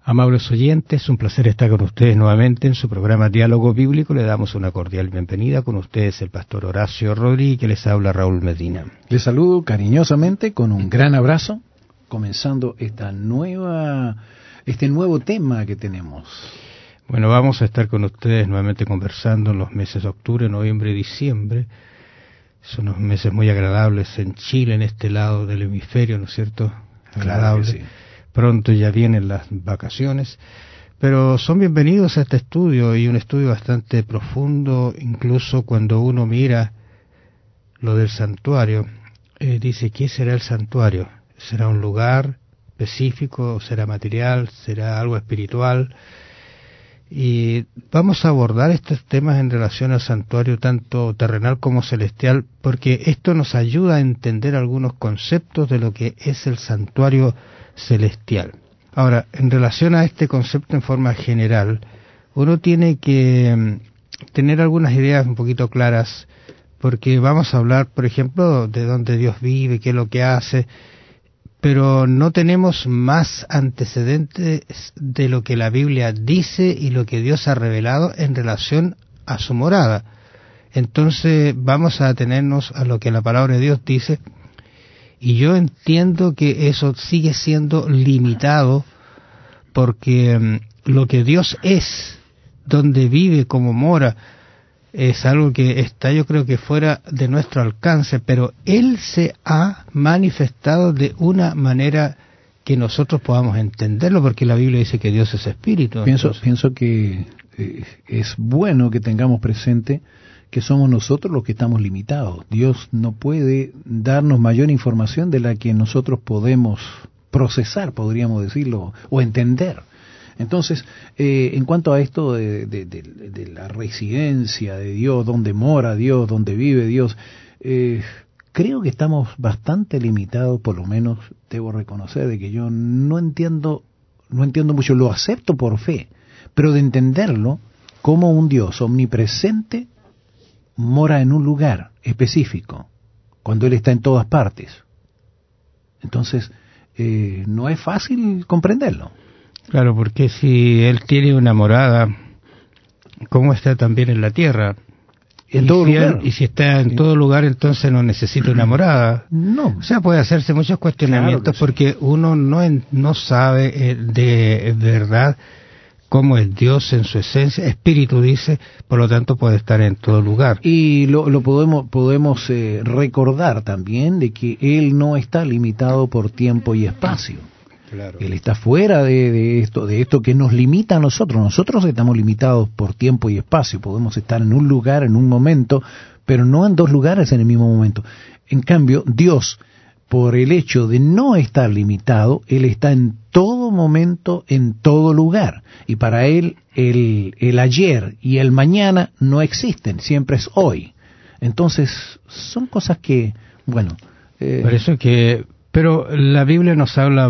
Amables oyentes, un placer estar con ustedes nuevamente en su programa Diálogo Bíblico. Le damos una cordial bienvenida. Con ustedes el pastor Horacio Rodríguez, que les habla Raúl Medina. Les saludo cariñosamente con un gran abrazo, comenzando este nuevo tema que tenemos. Bueno, vamos a estar con ustedes nuevamente conversando en los meses de octubre, noviembre y diciembre. Son unos meses muy agradables en Chile, en este lado del hemisferio, ¿no es cierto? Agradable. Claro que sí. Pronto ya vienen las vacaciones, pero son bienvenidos a este estudio, y un estudio bastante profundo. Incluso cuando uno mira lo del santuario, dice, ¿qué será el santuario? ¿Será un lugar específico? ¿Será material? ¿Será algo espiritual? Y vamos a abordar estos temas en relación al santuario, tanto terrenal como celestial, porque esto nos ayuda a entender algunos conceptos de lo que es el santuario celestial. Ahora, en relación a este concepto en forma general, uno tiene que tener algunas ideas un poquito claras, porque vamos a hablar, por ejemplo, de dónde Dios vive, qué es lo que hace, pero no tenemos más antecedentes de lo que la Biblia dice y lo que Dios ha revelado en relación a su morada. Entonces vamos a atenernos a lo que la palabra de Dios dice, y yo entiendo que eso sigue siendo limitado, porque lo que Dios es, donde vive, como mora, es algo que está, yo creo, que fuera de nuestro alcance, pero Él se ha manifestado de una manera que nosotros podamos entenderlo, porque la Biblia dice que Dios es espíritu. Pienso que es bueno que tengamos presente que somos nosotros los que estamos limitados. Dios no puede darnos mayor información de la que nosotros podemos procesar, podríamos decirlo, o entender. Entonces, en cuanto a esto de la residencia de Dios, donde mora Dios, donde vive Dios, creo que estamos bastante limitados. Por lo menos debo reconocer de que yo no entiendo mucho, lo acepto por fe, pero de entenderlo como un Dios omnipresente mora en un lugar específico, cuando Él está en todas partes. Entonces, no es fácil comprenderlo. Claro, porque si Él tiene una morada, ¿cómo está también en la tierra? En todo lugar. Y si está en todo lugar, entonces no necesita una morada. No. O sea, puede hacerse muchos cuestionamientos, claro, porque uno no sabe de verdad cómo es Dios en su esencia. Espíritu dice, por lo tanto puede estar en todo lugar. Y lo podemos recordar también de que Él no está limitado por tiempo y espacio. Claro. Él está fuera de esto que nos limita a nosotros. Nosotros estamos limitados por tiempo y espacio. Podemos estar en un lugar, en un momento, pero no en dos lugares en el mismo momento. En cambio, Dios, por el hecho de no estar limitado, Él está en todo momento, en todo lugar. Y para Él, el ayer y el mañana no existen, siempre es hoy. Entonces, son cosas que, bueno... Por eso que... Pero la Biblia nos habla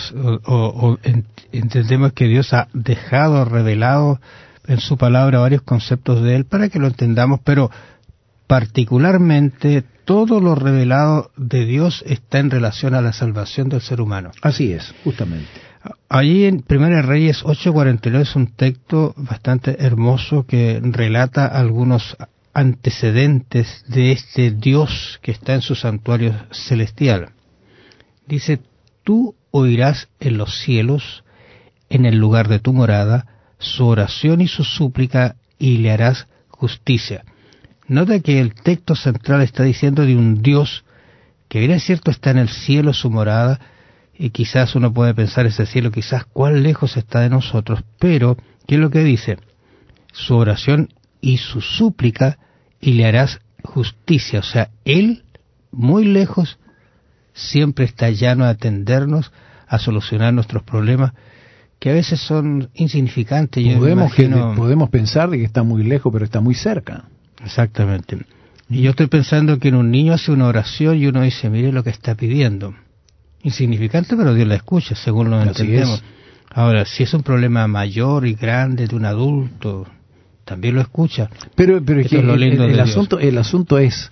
entendemos que Dios ha dejado revelado en su palabra varios conceptos de Él para que lo entendamos, pero particularmente todo lo revelado de Dios está en relación a la salvación del ser humano. Así es, justamente. Allí en 1 Reyes 8:49 es un texto bastante hermoso que relata algunos antecedentes de este Dios que está en su santuario celestial. Dice, tú oirás en los cielos, en el lugar de tu morada, su oración y su súplica, y le harás justicia. Nota que el texto central está diciendo de un Dios que bien es cierto está en el cielo su morada, y quizás uno puede pensar ese cielo, quizás cuán lejos está de nosotros, pero ¿qué es lo que dice? Su oración y su súplica, y le harás justicia. O sea, Él, muy lejos, siempre está llano a atendernos, a solucionar nuestros problemas, que a veces son insignificantes. Podemos pensar de que está muy lejos, pero está muy cerca. Exactamente. Y yo estoy pensando que en un niño hace una oración y uno dice, mire lo que está pidiendo. Insignificante, pero Dios la escucha, según lo entendemos. Ahora, si es un problema mayor y grande de un adulto, también lo escucha. Pero es que el asunto es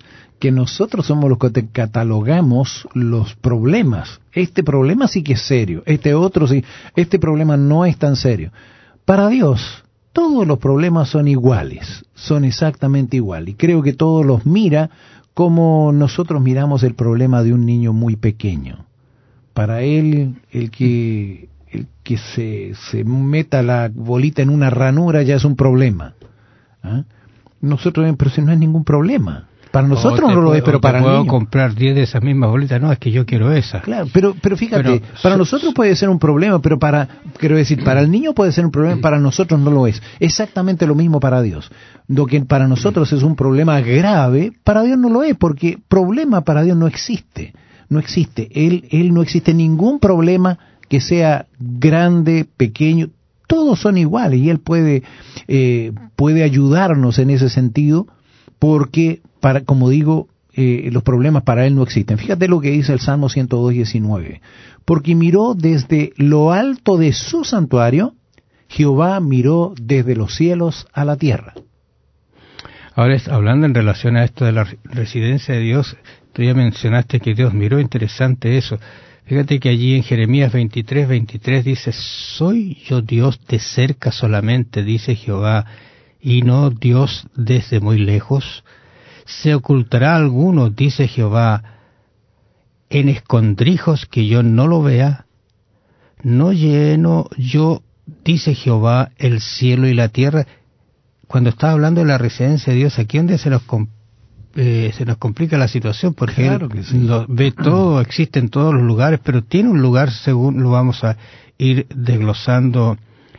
que nosotros somos los que catalogamos los problemas. Este problema sí que es serio, este otro sí, este problema no es tan serio. Para Dios, todos los problemas son iguales, son exactamente iguales. Y creo que todos los mira como nosotros miramos el problema de un niño muy pequeño. Para él, el que se meta la bolita en una ranura ya es un problema. ¿Ah? Nosotros, pero si no es ningún problema. Para nosotros no lo es, pero para el niño. Puedo comprar 10 de esas mismas bolitas, no, es que yo quiero esa. Claro, pero fíjate, para nosotros puede ser un problema, pero para el niño puede ser un problema, para nosotros no lo es. Exactamente lo mismo para Dios. Lo que para nosotros es un problema grave, para Dios no lo es, porque problema para Dios no existe. No existe. Él no existe ningún problema que sea grande, pequeño, todos son iguales y Él puede ayudarnos en ese sentido, porque, como digo, los problemas para Él no existen. Fíjate lo que dice el Salmo 102:19. Porque miró desde lo alto de su santuario, Jehová miró desde los cielos a la tierra. Ahora, hablando en relación a esto de la residencia de Dios, tú ya mencionaste que Dios miró, interesante eso. Fíjate que allí en Jeremías 23:23 dice, ¿soy yo Dios de cerca solamente, dice Jehová, y no Dios desde muy lejos? ¿Se ocultará alguno, dice Jehová, en escondrijos que yo no lo vea? ¿No lleno yo, dice Jehová, el cielo y la tierra? Cuando está hablando de la residencia de Dios, aquí donde se nos complica la situación, porque claro Él sí lo ve todo, existe en todos los lugares, pero tiene un lugar, según lo vamos a ir desglosando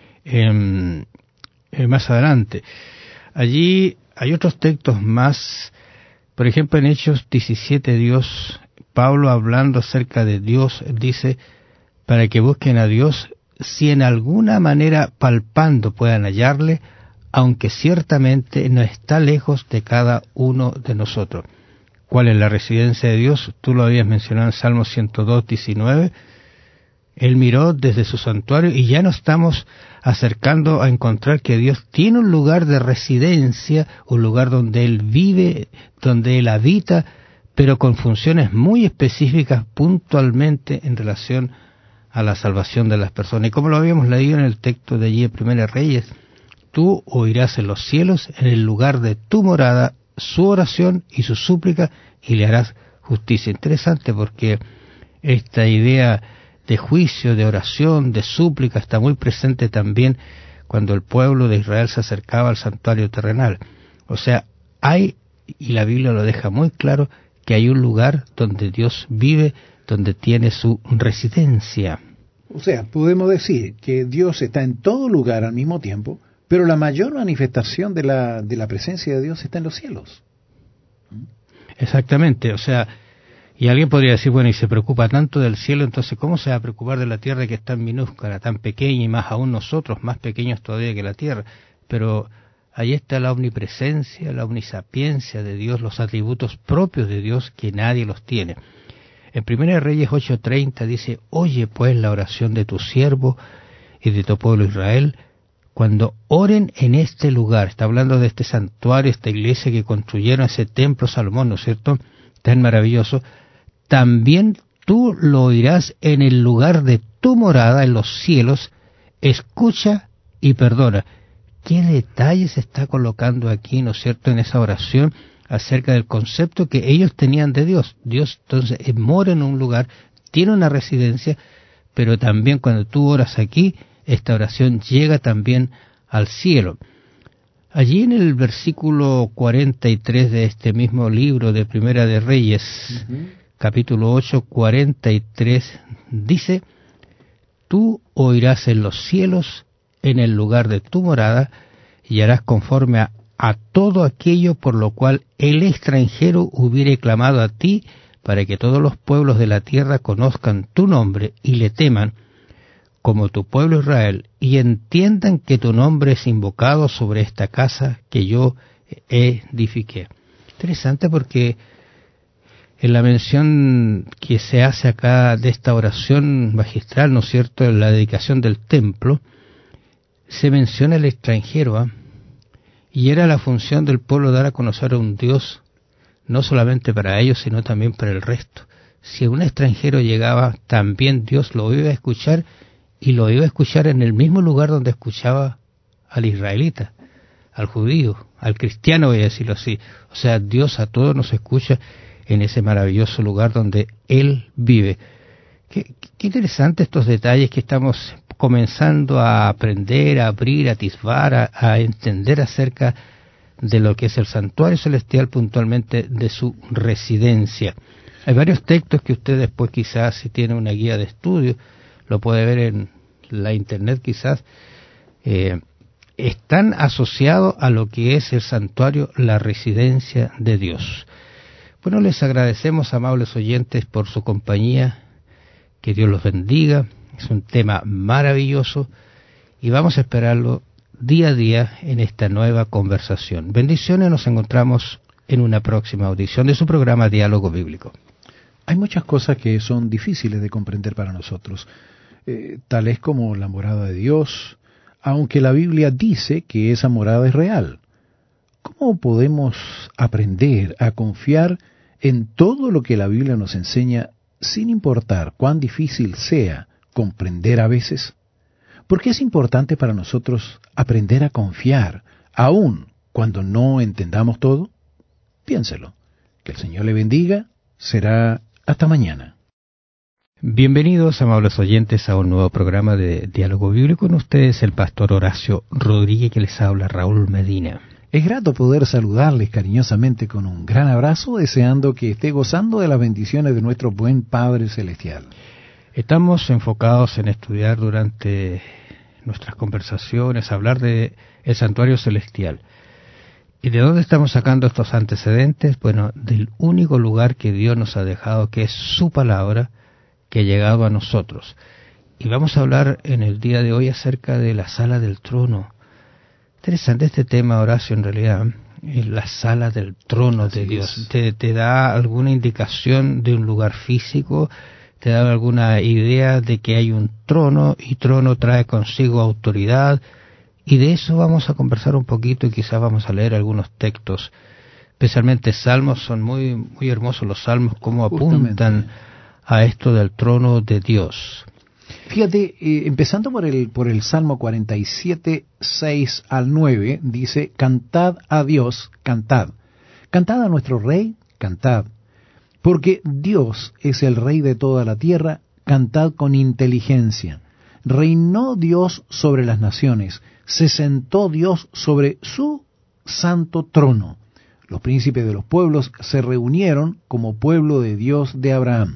más adelante. Allí hay otros textos más, por ejemplo en Hechos 17, Pablo hablando acerca de Dios, dice, para que busquen a Dios, si en alguna manera palpando puedan hallarle, aunque ciertamente no está lejos de cada uno de nosotros. ¿Cuál es la residencia de Dios? Tú lo habías mencionado en Salmo 102:19. Él miró desde su santuario y ya nos estamos acercando a encontrar que Dios tiene un lugar de residencia, un lugar donde Él vive, donde Él habita, pero con funciones muy específicas puntualmente en relación a la salvación de las personas. Y como lo habíamos leído en el texto de allí en Primera Reyes, tú oirás en los cielos, en el lugar de tu morada, su oración y su súplica, y le harás justicia. Interesante porque esta idea de juicio, de oración, de súplica, está muy presente también cuando el pueblo de Israel se acercaba al santuario terrenal. O sea, hay, y la Biblia lo deja muy claro, que hay un lugar donde Dios vive, donde tiene su residencia. O sea, podemos decir que Dios está en todo lugar al mismo tiempo, pero la mayor manifestación de la presencia de Dios está en los cielos. Exactamente, o sea, y alguien podría decir, bueno, y se preocupa tanto del cielo, entonces ¿cómo se va a preocupar de la tierra que es tan minúscula, tan pequeña, y más aún nosotros, más pequeños todavía que la tierra? Pero ahí está la omnipresencia, la omnisapiencia de Dios, los atributos propios de Dios que nadie los tiene. En 1 Reyes 8:30 dice, oye pues la oración de tu siervo y de tu pueblo Israel, cuando oren en este lugar. Está hablando de este santuario, esta iglesia que construyeron, ese templo Salomón, ¿no es cierto?, tan maravilloso. También tú lo oirás en el lugar de tu morada, en los cielos. Escucha y perdona. ¿Qué detalles está colocando aquí, ¿no es cierto?, en esa oración acerca del concepto que ellos tenían de Dios? Dios, entonces, mora en un lugar, tiene una residencia, pero también cuando tú oras aquí, esta oración llega también al cielo. Allí en el versículo 43 de este mismo libro de Primera de Reyes, capítulo 8, 43, dice, tú oirás en los cielos, en el lugar de tu morada, y harás conforme a todo aquello por lo cual el extranjero hubiere clamado a ti, para que todos los pueblos de la tierra conozcan tu nombre y le teman, como tu pueblo Israel, y entiendan que tu nombre es invocado sobre esta casa que yo edifiqué. Interesante porque en la mención que se hace acá de esta oración magistral, ¿no es cierto?, en la dedicación del templo, se menciona el extranjero, y era la función del pueblo dar a conocer a un Dios no solamente para ellos, sino también para el resto. Si un extranjero llegaba, también Dios lo iba a escuchar, y lo iba a escuchar en el mismo lugar donde escuchaba al israelita, al judío, al cristiano, voy a decirlo así. O sea, Dios a todos nos escucha en ese maravilloso lugar donde Él vive. Qué interesante estos detalles que estamos comenzando a aprender, a abrir, a atisbar, a entender acerca de lo que es el santuario celestial, puntualmente de su residencia. Hay varios textos que usted después quizás, si tiene una guía de estudio, lo puede ver en la internet quizás, están asociados a lo que es el santuario, la residencia de Dios. Bueno, les agradecemos, amables oyentes, por su compañía, que Dios los bendiga, es un tema maravilloso y vamos a esperarlo día a día en esta nueva conversación. Bendiciones, nos encontramos en una próxima audición de su programa Diálogo Bíblico. Hay muchas cosas que son difíciles de comprender para nosotros, tales como la morada de Dios, aunque la Biblia dice que esa morada es real. ¿Cómo podemos aprender a confiar en todo lo que la Biblia nos enseña sin importar cuán difícil sea comprender a veces? ¿Por qué es importante para nosotros aprender a confiar, aun cuando no entendamos todo? Piénselo. Que el Señor le bendiga. Será hasta mañana. Bienvenidos, amables oyentes, a un nuevo programa de Diálogo Bíblico. Con ustedes el pastor Horacio Rodríguez, que les habla, Raúl Medina. Es grato poder saludarles cariñosamente con un gran abrazo, deseando que esté gozando de las bendiciones de nuestro buen Padre Celestial. Estamos enfocados en estudiar durante nuestras conversaciones, hablar de el santuario celestial. ¿Y de dónde estamos sacando estos antecedentes? Bueno, del único lugar que Dios nos ha dejado, que es su palabra, que ha llegado a nosotros. Y vamos a hablar en el día de hoy acerca de la sala del trono. Interesante este tema, Horacio, en realidad. La sala del trono de Dios. ¿Te da alguna indicación de un lugar físico? ¿Te da alguna idea de que hay un trono, y trono trae consigo autoridad? Y de eso vamos a conversar un poquito, y quizás vamos a leer algunos textos, especialmente salmos. Son muy, muy hermosos los salmos, cómo apuntan a esto del trono de Dios. Fíjate, empezando por el Salmo 47, 6 al 9, dice: Cantad a Dios, cantad. Cantad a nuestro Rey, cantad. Porque Dios es el Rey de toda la tierra, cantad con inteligencia. Reinó Dios sobre las naciones, se sentó Dios sobre su santo trono. Los príncipes de los pueblos se reunieron como pueblo de Dios de Abraham.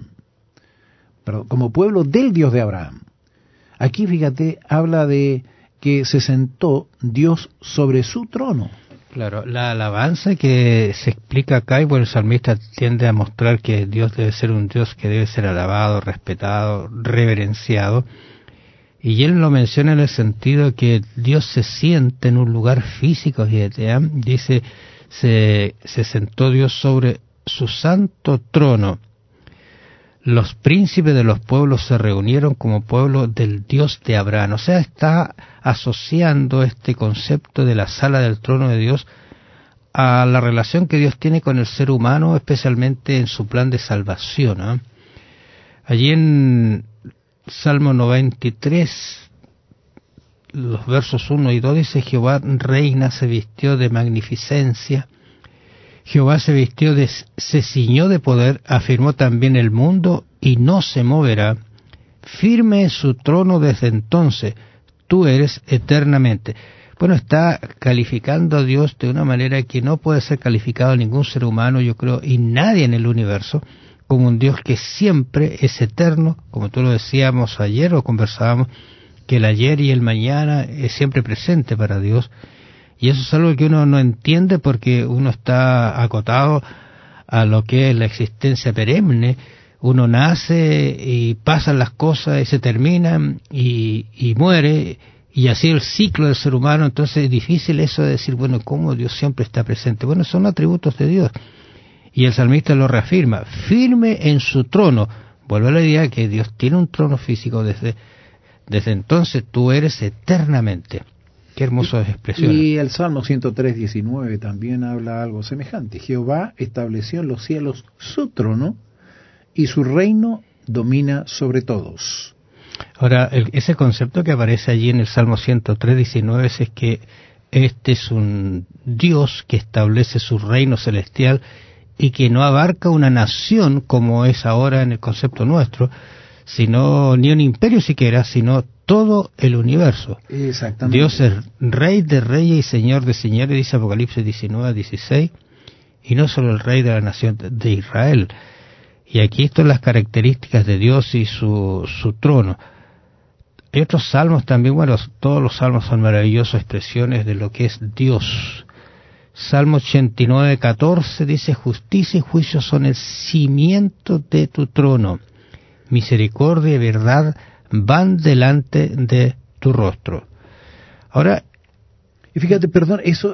Como pueblo del Dios de Abraham. Aquí, fíjate, habla de que se sentó Dios sobre su trono. Claro, la alabanza que se explica acá, y bueno, el salmista tiende a mostrar que Dios debe ser un Dios que debe ser alabado, respetado, reverenciado, y él lo menciona en el sentido que Dios se siente en un lugar físico, fíjate, ¿eh? Dice, se sentó Dios sobre su santo trono. Los príncipes de los pueblos se reunieron como pueblo del Dios de Abraham. O sea, está asociando este concepto de la sala del trono de Dios a la relación que Dios tiene con el ser humano, especialmente en su plan de salvación, ¿eh? Allí en Salmo 93, los versos 1 y 2, dice: Jehová reina, se vistió de magnificencia. Jehová se ciñó de poder, afirmó también el mundo y no se moverá. Firme es su trono desde entonces, tú eres eternamente. Bueno, está calificando a Dios de una manera que no puede ser calificado ningún ser humano, yo creo, y nadie en el universo, como un Dios que siempre es eterno, como tú lo decíamos ayer o conversábamos, que el ayer y el mañana es siempre presente para Dios. Y eso es algo que uno no entiende porque uno está acotado a lo que es la existencia perenne. Uno nace y pasan las cosas y se terminan y muere, y así el ciclo del ser humano. Entonces es difícil eso de decir, bueno, ¿cómo Dios siempre está presente? Bueno, son atributos de Dios. Y el salmista lo reafirma, firme en su trono. Vuelve a la idea que Dios tiene un trono físico desde entonces, tú eres eternamente. Qué hermosas expresiones. Y el Salmo 103:19 también habla algo semejante. Jehová estableció en los cielos su trono y su reino domina sobre todos. Ahora, ese concepto que aparece allí en el Salmo 103:19 es que este es un Dios que establece su reino celestial y que no abarca una nación como es ahora en el concepto nuestro, sino ni un imperio siquiera, sino todo el universo. Exactamente. Dios es Rey de reyes y Señor de señores, dice Apocalipsis 19:16, y no solo el Rey de la nación de Israel. Y aquí están las características de Dios y su trono. Hay otros salmos también, bueno, todos los salmos son maravillosas expresiones de lo que es Dios. Salmo 89:14 dice, justicia y juicio son el cimiento de tu trono. Misericordia y verdad van delante de tu rostro. Ahora, y fíjate, perdón, eso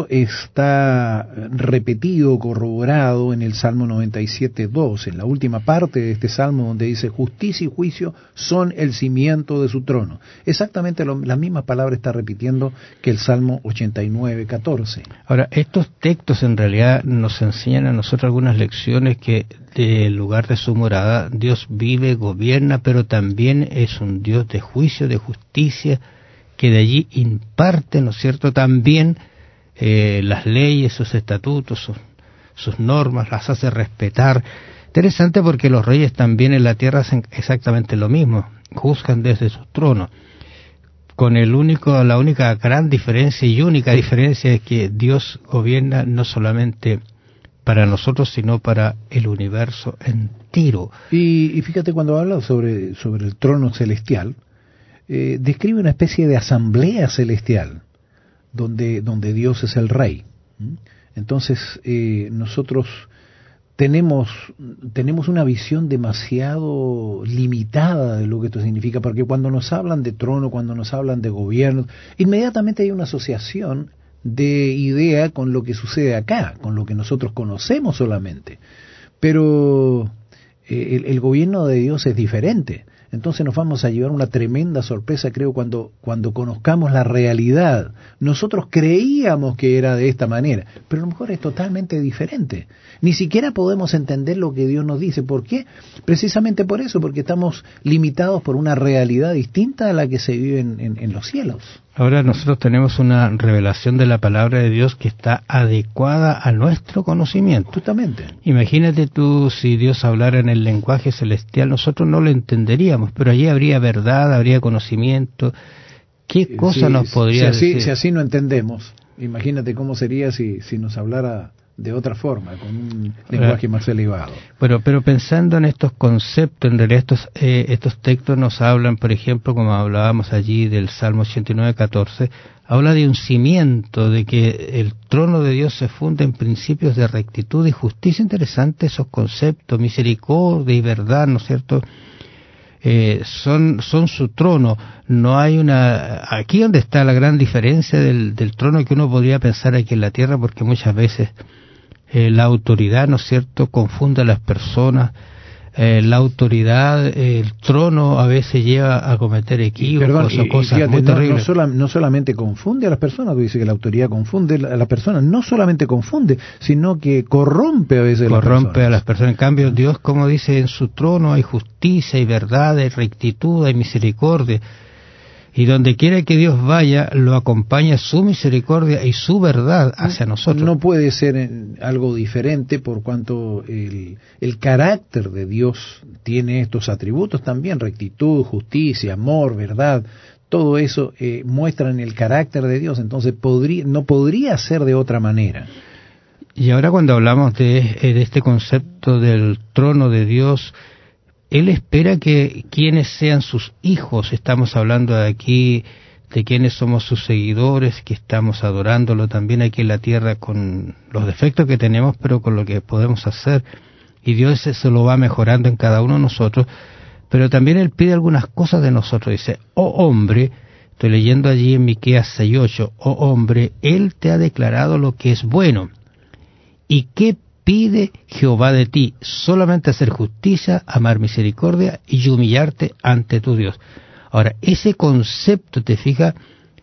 está repetido, corroborado en el Salmo 97:2, en la última parte de este Salmo, donde dice, justicia y juicio son el cimiento de su trono. Exactamente la misma palabra está repitiendo que el Salmo 89:14. Ahora, estos textos en realidad nos enseñan a nosotros algunas lecciones que del lugar de su morada, Dios vive, gobierna, pero también es un Dios de juicio, de justicia, que de allí imparte, ¿no es cierto?, también las leyes, sus estatutos, sus normas, las hace respetar. Interesante porque los reyes también en la tierra hacen exactamente lo mismo, juzgan desde su trono. Con la única gran diferencia y única diferencia es que Dios gobierna no solamente para nosotros, sino para el universo entero. Y fíjate, cuando habla sobre el trono celestial, describe una especie de asamblea celestial donde Dios es el rey. Entonces nosotros tenemos una visión demasiado limitada de lo que esto significa, porque cuando nos hablan de trono, cuando nos hablan de gobierno, inmediatamente hay una asociación de idea con lo que sucede acá, con lo que nosotros conocemos solamente. Pero el gobierno de Dios es diferente. Entonces nos vamos a llevar una tremenda sorpresa, creo, cuando conozcamos la realidad. Nosotros creíamos que era de esta manera, pero a lo mejor es totalmente diferente. Ni siquiera podemos entender lo que Dios nos dice. ¿Por qué? Precisamente por eso, porque estamos limitados por una realidad distinta a la que se vive en los cielos. Ahora nosotros tenemos una revelación de la palabra de Dios que está adecuada a nuestro conocimiento. Justamente. Imagínate tú, si Dios hablara en el lenguaje celestial, nosotros no lo entenderíamos, pero allí habría verdad, habría conocimiento. ¿Qué cosa nos podría decir? Si así no entendemos, imagínate cómo sería si nos hablara de otra forma, con un lenguaje más elevado. Bueno, pero pensando en estos conceptos, en realidad estos textos nos hablan, por ejemplo, como hablábamos allí del Salmo 89:14, habla de un cimiento, de que el trono de Dios se funda en principios de rectitud y justicia. Interesante esos conceptos, misericordia y verdad, ¿no es cierto? Son su trono. No hay aquí donde está la gran diferencia del trono que uno podría pensar aquí en la tierra, porque muchas veces la autoridad, ¿no es cierto?, confunde a las personas. La autoridad, el trono a veces lleva a cometer equívocos o cosas fíjate, muy terribles. No solamente confunde a las personas, dice que la autoridad confunde a las personas, no solamente confunde, sino que corrompe a veces a las personas. En cambio, Dios, como dice, en su trono hay justicia y verdad, hay rectitud, hay misericordia. Y donde quiera que Dios vaya, lo acompaña su misericordia y su verdad hacia nosotros. No puede ser algo diferente, por cuanto el carácter de Dios tiene estos atributos también: rectitud, justicia, amor, verdad. Todo eso muestran el carácter de Dios. Entonces no podría ser de otra manera. Y ahora, cuando hablamos de este concepto del trono de Dios, Él espera que quienes sean sus hijos, estamos hablando de aquí de quienes somos sus seguidores, que estamos adorándolo también aquí en la tierra con los defectos que tenemos, pero con lo que podemos hacer, y Dios se lo va mejorando en cada uno de nosotros, pero también Él pide algunas cosas de nosotros. Dice, oh hombre, estoy leyendo allí en Miqueas 6:8, oh hombre, Él te ha declarado lo que es bueno. ¿Y qué pide Jehová de ti? Solamente hacer justicia, amar misericordia y humillarte ante tu Dios. Ahora, ese concepto, te fijas,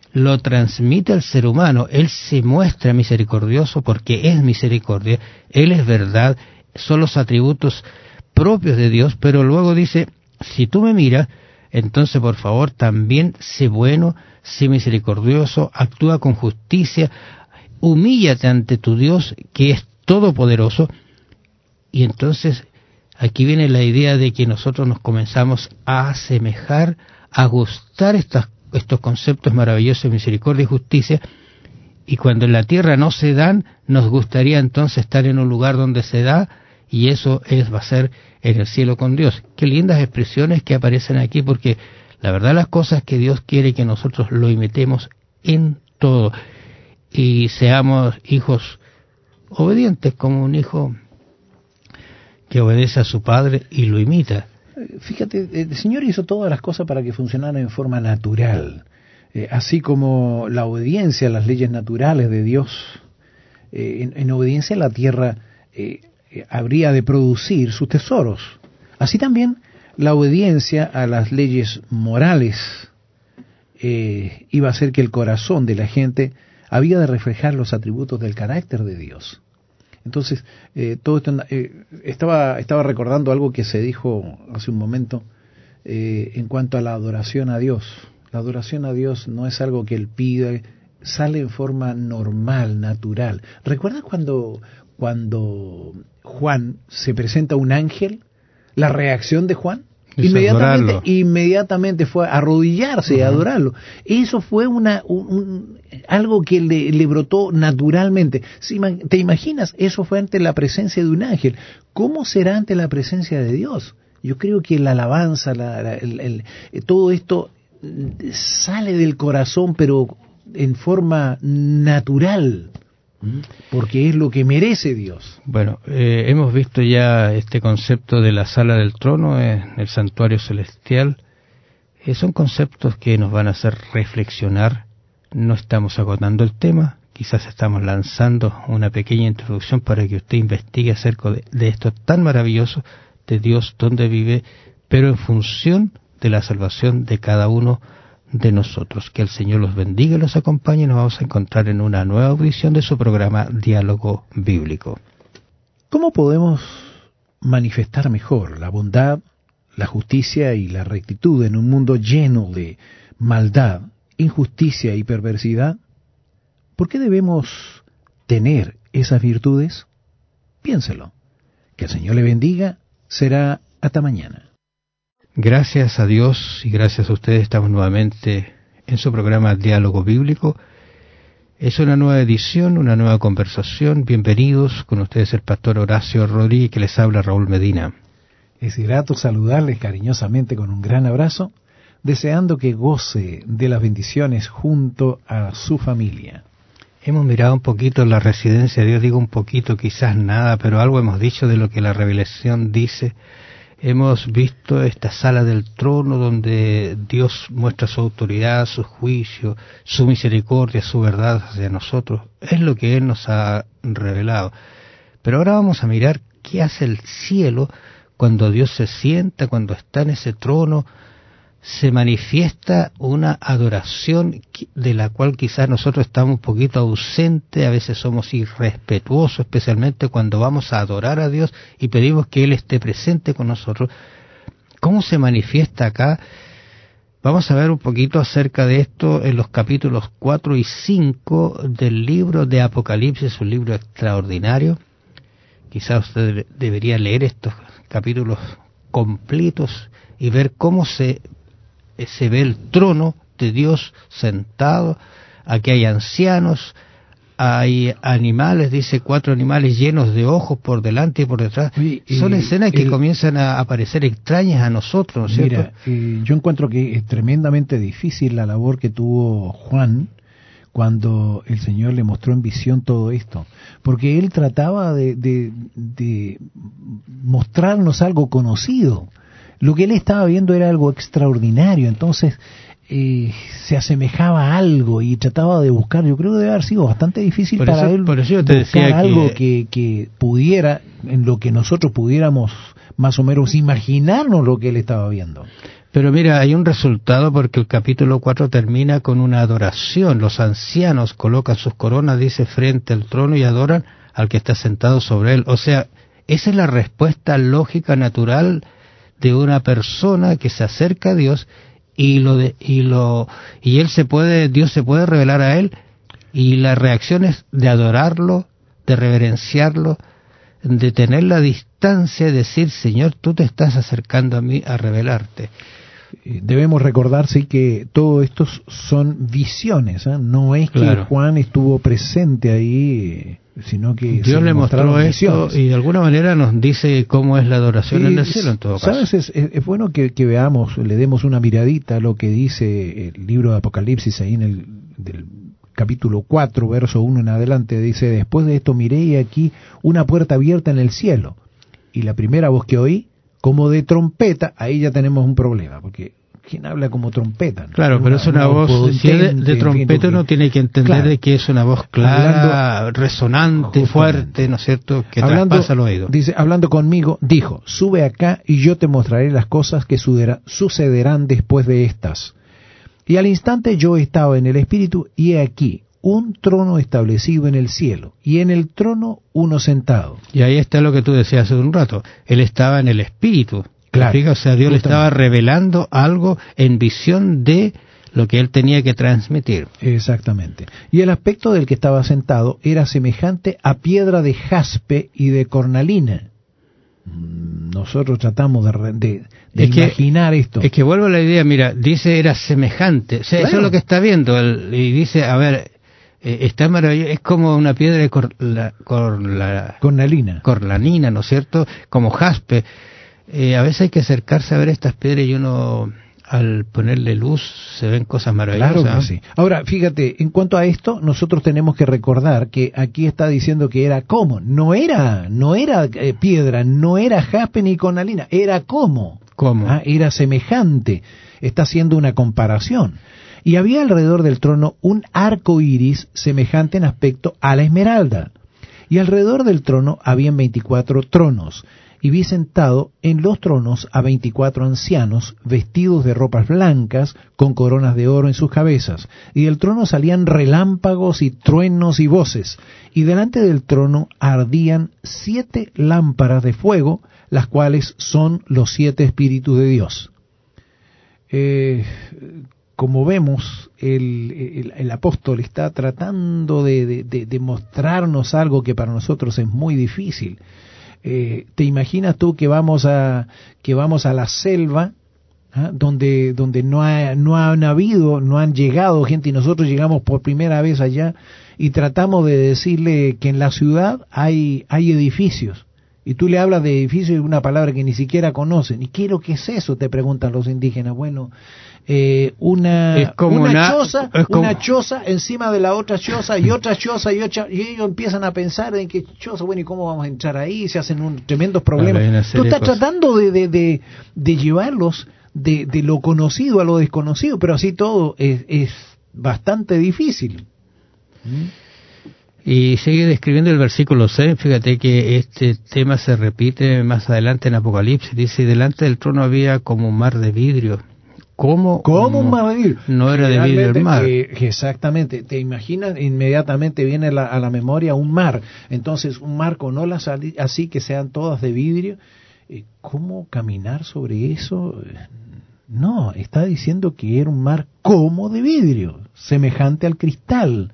lo transmite al ser humano. Él se muestra misericordioso porque es misericordia, Él es verdad, son los atributos propios de Dios, pero luego dice, si tú me miras, entonces por favor también sé bueno, sé misericordioso, actúa con justicia, humíllate ante tu Dios que es todopoderoso. Y entonces aquí viene la idea de que nosotros nos comenzamos a asemejar, a gustar estos conceptos maravillosos de misericordia y justicia, y cuando en la tierra no se dan, nos gustaría entonces estar en un lugar donde se da, y eso va a ser en el cielo con Dios. Qué lindas expresiones que aparecen aquí, porque la verdad las cosas que Dios quiere que nosotros lo imitemos en todo, y seamos hijos obedientes, como un hijo que obedece a su padre y lo imita. Fíjate, el Señor hizo todas las cosas para que funcionaran en forma natural, así como la obediencia a las leyes naturales de Dios. En obediencia la tierra habría de producir sus tesoros. Así también la obediencia a las leyes morales iba a hacer que el corazón de la gente había de reflejar los atributos del carácter de Dios. Entonces, todo esto, estaba recordando algo que se dijo hace un momento en cuanto a la adoración a Dios. La adoración a Dios no es algo que Él pide, sale en forma normal, natural. ¿Recuerdas cuando Juan se presenta a un ángel? La reacción de Juan. Inmediatamente fue a arrodillarse y adorarlo. Eso fue algo que le brotó naturalmente. ¿Te imaginas? Eso fue ante la presencia de un ángel. ¿Cómo será ante la presencia de Dios? Yo creo que la alabanza, todo esto sale del corazón, pero en forma natural, porque es lo que merece Dios. Bueno, hemos visto ya este concepto de la sala del trono en el santuario celestial. Son conceptos que nos van a hacer reflexionar. No estamos agotando el tema, quizás estamos lanzando una pequeña introducción para que usted investigue acerca de esto tan maravilloso de Dios, donde vive, pero en función de la salvación de cada uno de nosotros. Que el Señor los bendiga y los acompañe. Nos vamos a encontrar en una nueva audición de su programa Diálogo Bíblico. ¿Cómo podemos manifestar mejor la bondad, la justicia y la rectitud en un mundo lleno de maldad, injusticia y perversidad? ¿Por qué debemos tener esas virtudes? Piénselo. Que el Señor le bendiga. Será hasta mañana. Gracias a Dios y gracias a ustedes estamos nuevamente en su programa Diálogo Bíblico. Es una nueva edición, una nueva conversación. Bienvenidos, con ustedes el pastor Horacio Rodríguez, que les habla Raúl Medina. Es grato saludarles cariñosamente con un gran abrazo, deseando que goce de las bendiciones junto a su familia. Hemos mirado un poquito la residencia de Dios, digo un poquito, quizás nada, pero algo hemos dicho de lo que la revelación dice. Hemos visto esta sala del trono donde Dios muestra su autoridad, su juicio, su misericordia, su verdad hacia nosotros. Es lo que Él nos ha revelado. Pero ahora vamos a mirar qué hace el cielo cuando Dios se sienta, cuando está en ese trono. Se manifiesta una adoración de la cual quizás nosotros estamos un poquito ausentes, a veces somos irrespetuosos, especialmente cuando vamos a adorar a Dios y pedimos que Él esté presente con nosotros. ¿Cómo se manifiesta acá? Vamos a ver un poquito acerca de esto en los capítulos 4 y 5 del libro de Apocalipsis, un libro extraordinario. Quizás usted debería leer estos capítulos completos y ver cómo se ve el trono de Dios sentado. Aquí hay ancianos, hay animales, dice 4 animales llenos de ojos por delante y por detrás. Son escenas que comienzan a aparecer extrañas a nosotros, ¿no es cierto? Mira, yo encuentro que es tremendamente difícil la labor que tuvo Juan cuando el Señor le mostró en visión todo esto, porque él trataba de mostrarnos algo conocido. Lo que él estaba viendo era algo extraordinario, entonces se asemejaba a algo y trataba de buscar. Yo creo que debe haber sido bastante difícil para él buscar algo que pudiera, en lo que nosotros pudiéramos más o menos imaginarnos lo que él estaba viendo. Pero mira, hay un resultado porque el capítulo 4 termina con una adoración. Los ancianos colocan sus coronas, dice, frente al trono y adoran al que está sentado sobre él. O sea, esa es la respuesta lógica, natural de una persona que se acerca a Dios y Dios se puede revelar a él, y la reacción es de adorarlo, de reverenciarlo, de tener la distancia y decir, Señor, tú te estás acercando a mí a revelarte. Debemos recordar, sí, que todo esto son visiones, ¿eh? No es que Juan estuvo presente ahí, sino que Dios le mostró esto y de alguna manera nos dice cómo es la adoración en el cielo en todo caso. ¿Sabes? Es bueno que veamos, le demos una miradita a lo que dice el libro de Apocalipsis ahí en del capítulo 4, verso 1 en adelante. Dice, después de esto miré y aquí una puerta abierta en el cielo, y la primera voz que oí, como de trompeta. Ahí ya tenemos un problema, porque ¿quién habla como trompeta? ¿No? Claro, pero es una voz, si es de trompeta, uno tiene que entender de que es una voz clara, resonante, fuerte, ¿no es cierto?, que traspasa el oído. Dice, hablando conmigo, dijo, sube acá y yo te mostraré las cosas que sucederán después de estas. Y al instante yo estaba en el espíritu, y he aquí un trono establecido en el cielo, y en el trono uno sentado. Y ahí está lo que tú decías hace un rato, él estaba en el espíritu. Claro, o sea, Dios le estaba revelando algo en visión de lo que él tenía que transmitir. Exactamente. Y el aspecto del que estaba sentado era semejante a piedra de jaspe y de cornalina. Nosotros tratamos de imaginar esto. Es que vuelvo a la idea, mira, dice era semejante, o sea, eso es lo que está viendo, y dice, a ver, está maravilloso, es como una piedra de cornalina, ¿no es cierto?, como jaspe. A veces hay que acercarse a ver estas piedras y uno, al ponerle luz, se ven cosas maravillosas. Claro que sí. Ahora, fíjate, en cuanto a esto, nosotros tenemos que recordar que aquí está diciendo que era como. No era piedra, no era jaspe ni cornalina, era como. ¿Cómo? Era semejante. Está haciendo una comparación. Y había alrededor del trono un arco iris semejante en aspecto a la esmeralda. Y alrededor del trono habían 24 tronos. Y vi sentado en los tronos a 24 ancianos, vestidos de ropas blancas, con coronas de oro en sus cabezas. Y del trono salían relámpagos y truenos y voces. Y delante del trono ardían 7 lámparas de fuego, las cuales son los 7 espíritus de Dios. Como vemos, el apóstol está tratando de mostrarnos algo que para nosotros es muy difícil. ¿Te imaginas tú que vamos a la selva, donde no han llegado gente, y nosotros llegamos por primera vez allá y tratamos de decirle que en la ciudad hay edificios, y tú le hablas de edificios y una palabra que ni siquiera conocen? ¿Y qué es lo que es eso?, te preguntan los indígenas. Bueno, una choza encima de la otra choza y otra choza y ellos empiezan a pensar en qué choza, bueno, y cómo vamos a entrar ahí, se hacen tremendos problemas. Tú estás tratando de llevarlos de lo conocido a lo desconocido, pero así todo es bastante difícil. Y sigue describiendo el versículo 6, fíjate que este tema se repite más adelante en Apocalipsis, dice, delante del trono había como un mar de vidrio. ¿Cómo un mar de vidrio? No era de vidrio el mar. Exactamente, te imaginas, inmediatamente viene a la memoria un mar. Entonces, un mar con olas así que sean todas de vidrio. ¿Cómo caminar sobre eso? No, está diciendo que era un mar como de vidrio, semejante al cristal.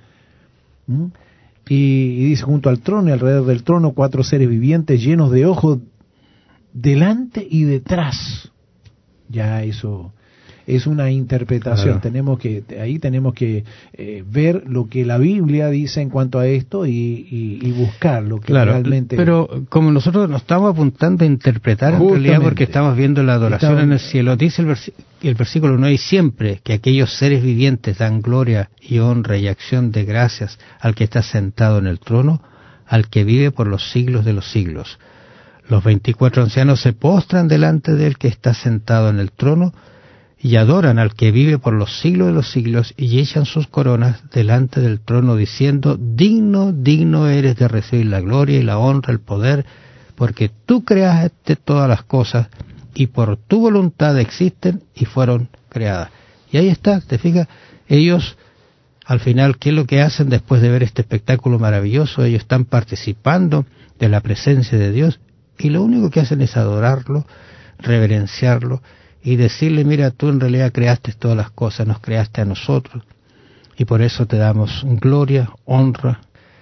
Y dice, junto al trono y alrededor del trono 4 seres vivientes llenos de ojos delante y detrás. Ya eso es una interpretación. Claro. Tenemos que ver lo que la Biblia dice en cuanto a esto y buscar lo que realmente. Pero como nosotros nos estamos apuntando a interpretar en realidad, porque estamos viendo la adoración en el cielo, dice el versículo 9, y siempre que aquellos seres vivientes dan gloria y honra y acción de gracias al que está sentado en el trono, al que vive por los siglos de los siglos. Los 24 ancianos se postran delante del que está sentado en el trono y adoran al que vive por los siglos de los siglos, y echan sus coronas delante del trono diciendo, digno, digno eres de recibir la gloria y la honra, el poder, porque tú creaste todas las cosas, y por tu voluntad existen y fueron creadas. Y ahí está, te fijas, ellos al final, ¿qué es lo que hacen después de ver este espectáculo maravilloso? Ellos están participando de la presencia de Dios y lo único que hacen es adorarlo, reverenciarlo y decirle, mira, tú en realidad creaste todas las cosas, nos creaste a nosotros y por eso te damos gloria, honra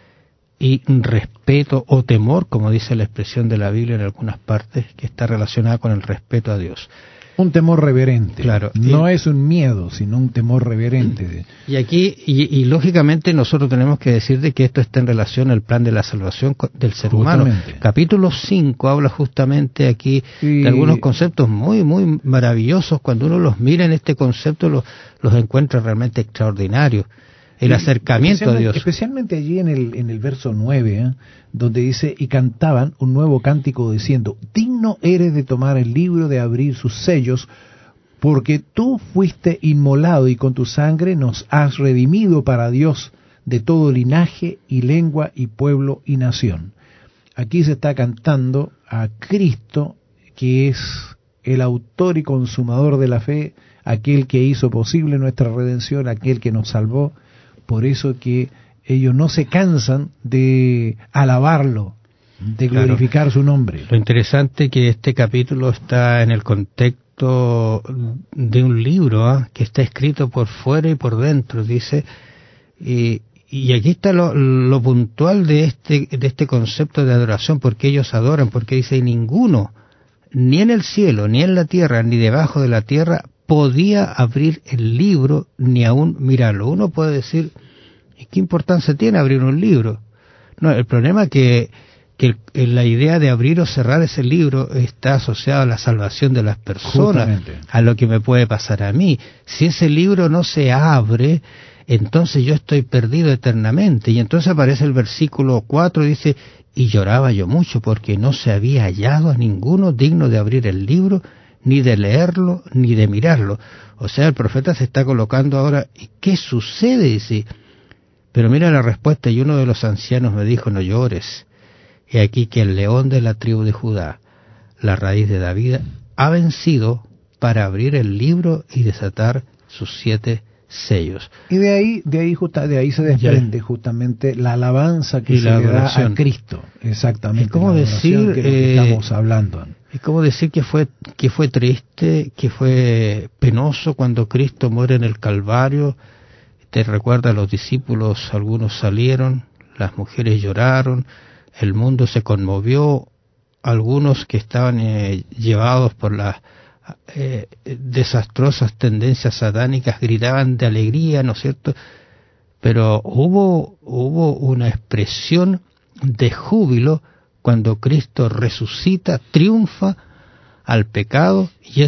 y respeto o temor, como dice la expresión de la Biblia en algunas partes, que está relacionada con el respeto a Dios. Un temor reverente. Claro. No es un miedo, sino un temor reverente. Y aquí, y lógicamente nosotros tenemos que decir de que esto está en relación al plan de la salvación del ser humano. Capítulo 5 habla justamente aquí de algunos conceptos muy, muy maravillosos. Cuando uno los mira en este concepto, los encuentra realmente extraordinarios. El acercamiento a Dios. Especialmente allí en el verso 9, donde dice, y cantaban un nuevo cántico diciendo, digno eres de tomar el libro, de abrir sus sellos, porque tú fuiste inmolado y con tu sangre nos has redimido para Dios de todo linaje y lengua y pueblo y nación. Aquí se está cantando a Cristo, que es el autor y consumador de la fe, aquel que hizo posible nuestra redención, aquel que nos salvó. Por eso que ellos no se cansan de alabarlo, de glorificar su nombre. Lo interesante es que este capítulo está en el contexto de un libro que está escrito por fuera y por dentro, dice, y aquí está lo puntual de este concepto de adoración, porque ellos adoran, porque dice, y ninguno, ni en el cielo, ni en la tierra, ni debajo de la tierra, podía abrir el libro ni aún mirarlo. Uno puede decir, ¿qué importancia tiene abrir un libro? No, el problema es que la idea de abrir o cerrar ese libro está asociada a la salvación de las personas, justamente, a lo que me puede pasar a mí. Si ese libro no se abre, entonces yo estoy perdido eternamente. Y entonces aparece el versículo 4, dice, y lloraba yo mucho porque no se había hallado a ninguno digno de abrir el libro, ni de leerlo, ni de mirarlo. O sea, el profeta se está colocando ahora, ¿y qué sucede? Dice, pero mira la respuesta, y uno de los ancianos me dijo, no llores. He aquí que el león de la tribu de Judá, la raíz de David, ha vencido para abrir el libro y desatar sus 7 sellos. Y de ahí se desprende justamente la alabanza que se le da a Cristo. Exactamente. Es como decir, que estamos hablando. Es como decir que fue triste, que fue penoso cuando Cristo muere en el Calvario. Te recuerda a los discípulos, algunos salieron, las mujeres lloraron, el mundo se conmovió, algunos que estaban llevados por las desastrosas tendencias satánicas gritaban de alegría, ¿no es cierto? Pero hubo una expresión de júbilo cuando Cristo resucita, triunfa al pecado, y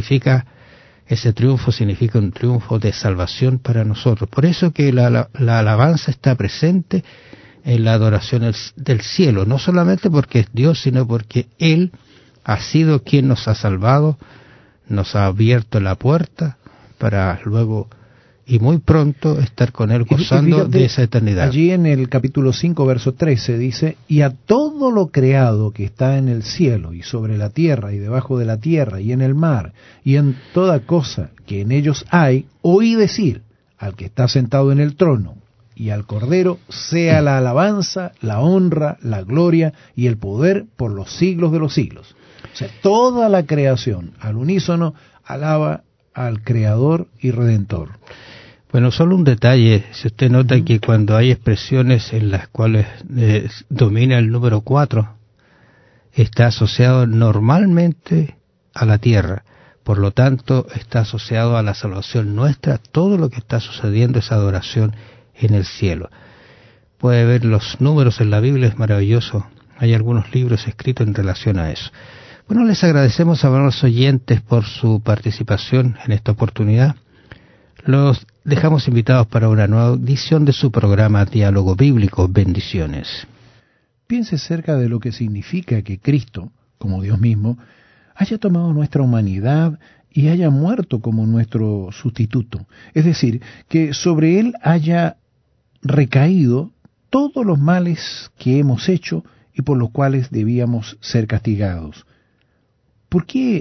ese triunfo significa un triunfo de salvación para nosotros. Por eso que la alabanza está presente en la adoración del cielo, no solamente porque es Dios, sino porque Él ha sido quien nos ha salvado, nos ha abierto la puerta para luego y muy pronto estar con Él gozando de esa eternidad. Allí en el capítulo 5, verso 13 dice, y a todo lo creado que está en el cielo y sobre la tierra y debajo de la tierra y en el mar y en toda cosa que en ellos hay, oí decir al que está sentado en el trono y al Cordero, sea la alabanza, la honra, la gloria y el poder por los siglos de los siglos. O sea, toda la creación al unísono alaba al Creador y Redentor. Bueno, solo un detalle, si usted nota que cuando hay expresiones en las cuales domina el número 4, está asociado normalmente a la tierra, por lo tanto está asociado a la salvación nuestra. Todo lo que está sucediendo es adoración en el cielo. Puede ver los números en la Biblia, es maravilloso, hay algunos libros escritos en relación a eso. Bueno, les agradecemos a los oyentes por su participación en esta oportunidad. Los dejamos invitados para una nueva edición de su programa Diálogo Bíblico. Bendiciones. Piense cerca de lo que significa que Cristo, como Dios mismo, haya tomado nuestra humanidad y haya muerto como nuestro sustituto. Es decir, que sobre Él haya recaído todos los males que hemos hecho y por los cuales debíamos ser castigados. ¿Por qué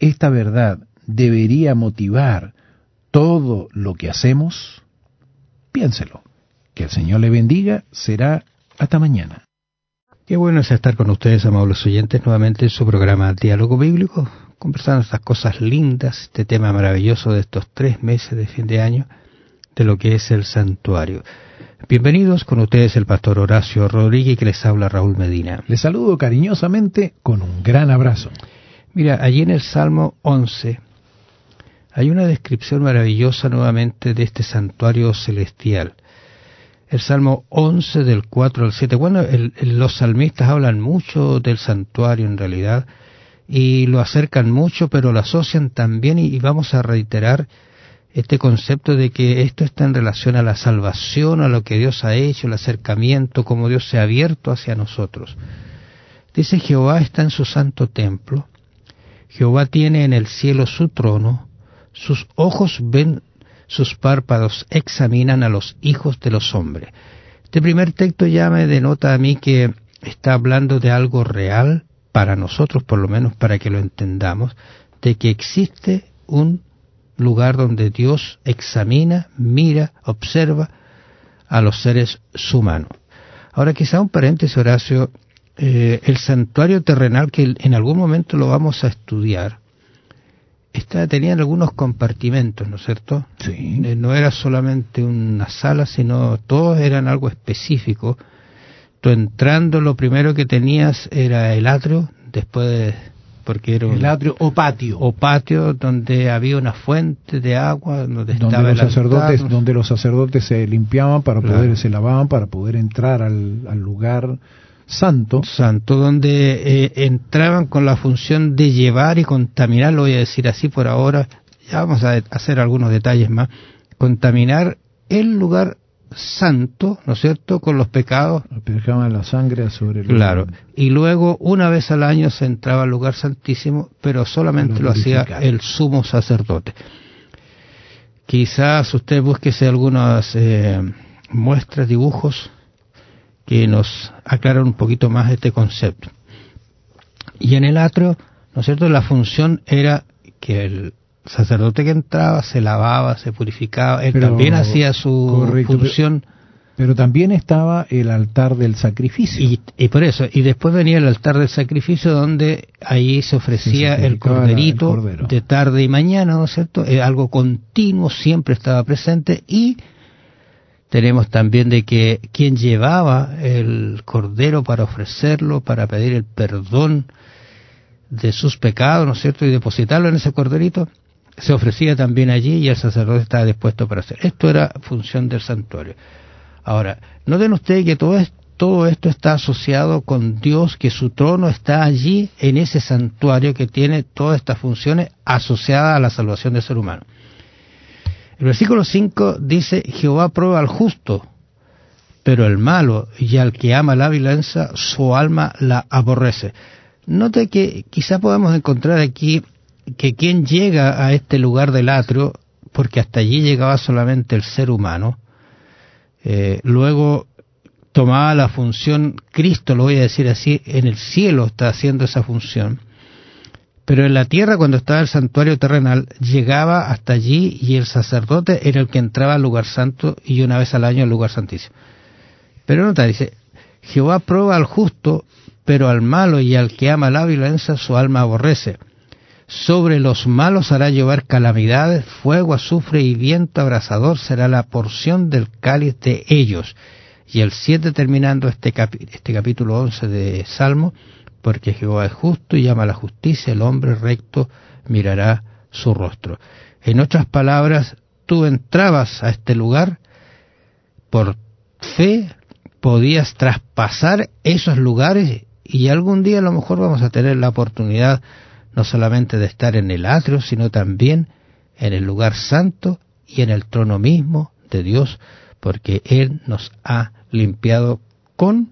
esta verdad debería motivar todo lo que hacemos, piénselo. Que el Señor le bendiga. Será hasta mañana. Qué bueno es estar con ustedes, amables oyentes, nuevamente en su programa Diálogo Bíblico, conversando estas cosas lindas, este tema maravilloso de estos 3 meses de fin de año, de lo que es el santuario. Bienvenidos, con ustedes el pastor Horacio Rodríguez, que les habla Raúl Medina. Les saludo cariñosamente con un gran abrazo. Mira, allí en el Salmo 11 hay una descripción maravillosa nuevamente de este santuario celestial. El Salmo 11 del 4 al 7. Bueno, los salmistas hablan mucho del santuario en realidad y lo acercan mucho, pero lo asocian también y vamos a reiterar este concepto de que esto está en relación a la salvación, a lo que Dios ha hecho, el acercamiento, cómo Dios se ha abierto hacia nosotros. Dice: Jehová está en su santo templo, Jehová tiene en el cielo su trono, sus ojos ven, sus párpados examinan a los hijos de los hombres. Este primer texto ya me denota a mí que está hablando de algo real para nosotros, por lo menos para que lo entendamos, de que existe un lugar donde Dios examina, mira, observa a los seres humanos. Ahora, quizá un paréntesis, Horacio, el santuario terrenal, que en algún momento lo vamos a estudiar, tenían algunos compartimentos, ¿no es cierto? Sí. No era solamente una sala, sino todos eran algo específico. Tú entrando, lo primero que tenías era el atrio, después porque era el atrio o patio, donde había una fuente de agua, donde estaba los sacerdotes, altar, donde los sacerdotes se limpiaban para claro, poder, se lavaban para poder entrar al lugar santo, donde entraban con la función de llevar y contaminar, lo voy a decir así por ahora, ya vamos a hacer algunos detalles más, contaminar el lugar santo, ¿no es cierto?, con los pecados. Dejaban la sangre sobre el Claro, lugar. y luego una vez al año se entraba al lugar santísimo, pero solamente lo hacía el sumo sacerdote. Quizás usted búsquese algunas muestras, dibujos, que nos aclaran un poquito más este concepto. Y en el atrio, ¿no es cierto?, la función era que el sacerdote que entraba se lavaba, se purificaba, él también hacía su función. Pero también estaba el altar del sacrificio. Y por eso, y después venía el altar del sacrificio, donde ahí se ofrecía el corderito de tarde y mañana, ¿no es cierto? Algo continuo, siempre estaba presente. Y tenemos también de que quien llevaba el cordero para ofrecerlo, para pedir el perdón de sus pecados, ¿no es cierto?, y depositarlo en ese corderito, se ofrecía también allí y el sacerdote estaba dispuesto para hacer. Esto era función del santuario. Ahora, noten ustedes que todo esto está asociado con Dios, que su trono está allí en ese santuario que tiene todas estas funciones asociadas a la salvación del ser humano. El versículo 5 dice: Jehová prueba al justo, pero el malo y al que ama la violencia, su alma la aborrece. Note que quizá podamos encontrar aquí que quien llega a este lugar del atrio, porque hasta allí llegaba solamente el ser humano, luego tomaba la función, Cristo, lo voy a decir así, en el cielo está haciendo esa función, pero en la tierra, cuando estaba el santuario terrenal, llegaba hasta allí y el sacerdote era el que entraba al lugar santo y una vez al año al lugar santísimo. Pero nota, dice: Jehová prueba al justo, pero al malo y al que ama la violencia su alma aborrece. Sobre los malos hará llover calamidades, fuego, azufre y viento abrasador será la porción del cáliz de ellos. Y el 7 terminando este capítulo 11 de Salmo: porque Jehová es justo y ama la justicia, el hombre recto mirará su rostro. En otras palabras, tú entrabas a este lugar por fe, podías traspasar esos lugares y algún día a lo mejor vamos a tener la oportunidad no solamente de estar en el atrio, sino también en el lugar santo y en el trono mismo de Dios, porque Él nos ha limpiado con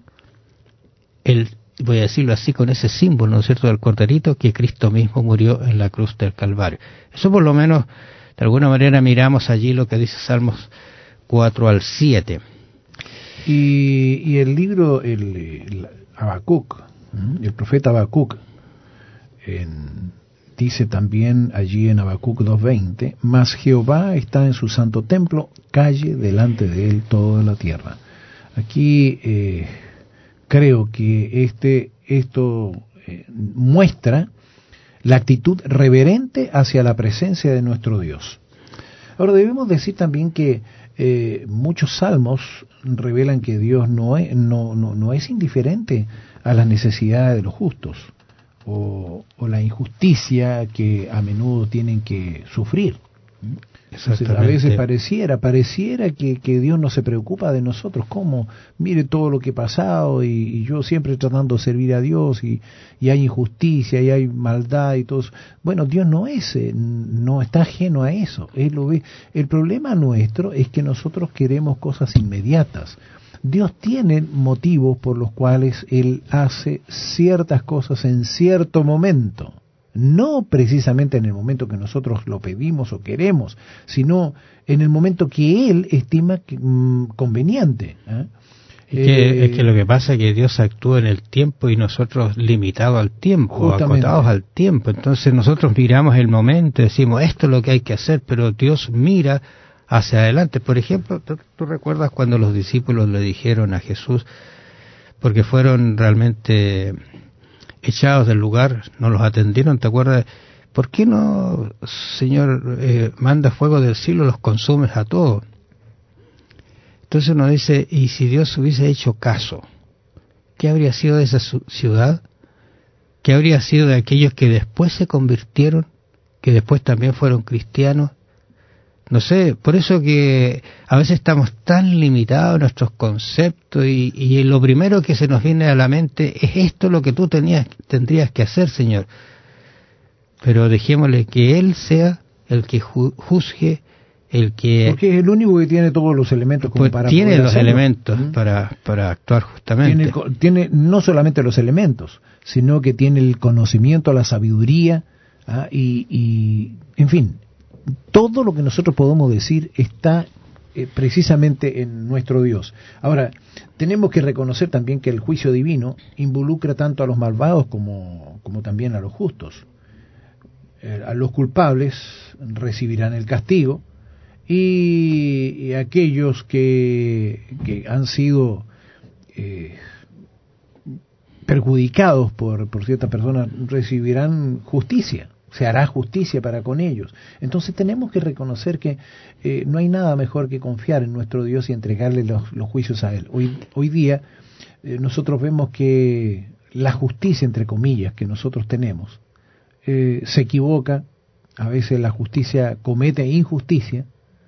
voy a decirlo así, con ese símbolo, ¿no es cierto?, del corderito, que Cristo mismo murió en la cruz del Calvario. Eso por lo menos, de alguna manera, miramos allí lo que dice Salmos 4 al 7. Y el libro, el Habacuc, el profeta Habacuc, dice también allí en Habacuc 2:20, mas Jehová está en su santo templo, calle delante de él toda la tierra. Aquí creo que esto muestra la actitud reverente hacia la presencia de nuestro Dios. Ahora debemos decir también que muchos salmos revelan que Dios no es indiferente a las necesidades de los justos o la injusticia que a menudo tienen que sufrir. Entonces, a veces pareciera que Dios no se preocupa de nosotros. ¿Cómo? Mire todo lo que he pasado y yo siempre tratando de servir a Dios y hay injusticia y hay maldad y todo eso. Bueno, Dios no está ajeno a eso. Él lo ve. El problema nuestro es que nosotros queremos cosas inmediatas. Dios tiene motivos por los cuales Él hace ciertas cosas en cierto momento. No precisamente en el momento que nosotros lo pedimos o queremos, sino en el momento que Él estima conveniente. Es que lo que pasa es que Dios actúa en el tiempo y nosotros limitados al tiempo, justamente, acotados al tiempo. Entonces nosotros miramos el momento y decimos, esto es lo que hay que hacer, pero Dios mira hacia adelante. Por ejemplo, ¿tú recuerdas cuando los discípulos le dijeron a Jesús, porque fueron realmente echados del lugar, no los atendieron, ¿te acuerdas? ¿Por qué no, Señor, manda fuego del cielo, los consumes a todos? Entonces nos dice, y si Dios hubiese hecho caso, ¿qué habría sido de esa ciudad? ¿Qué habría sido de aquellos que después se convirtieron, que después también fueron cristianos? No sé, por eso que a veces estamos tan limitados en nuestros conceptos y lo primero que se nos viene a la mente es esto lo que tú tendrías que hacer, Señor. Pero dejémosle que Él sea el que juzgue, el que... Porque es el único que tiene todos los elementos como para tiene poder los hacerlo. elementos para actuar justamente. Tiene no solamente los elementos, sino que tiene el conocimiento, la sabiduría, y en fin, todo lo que nosotros podemos decir está precisamente en nuestro Dios. Ahora, tenemos que reconocer también que el juicio divino involucra tanto a los malvados como también a los justos. A los culpables recibirán el castigo y aquellos que han sido perjudicados por ciertas personas recibirán justicia. Se hará justicia para con ellos. Entonces tenemos que reconocer que no hay nada mejor que confiar en nuestro Dios y entregarle los juicios a Él. Hoy día nosotros vemos que la justicia, entre comillas, que nosotros tenemos, se equivoca. A veces la justicia comete injusticia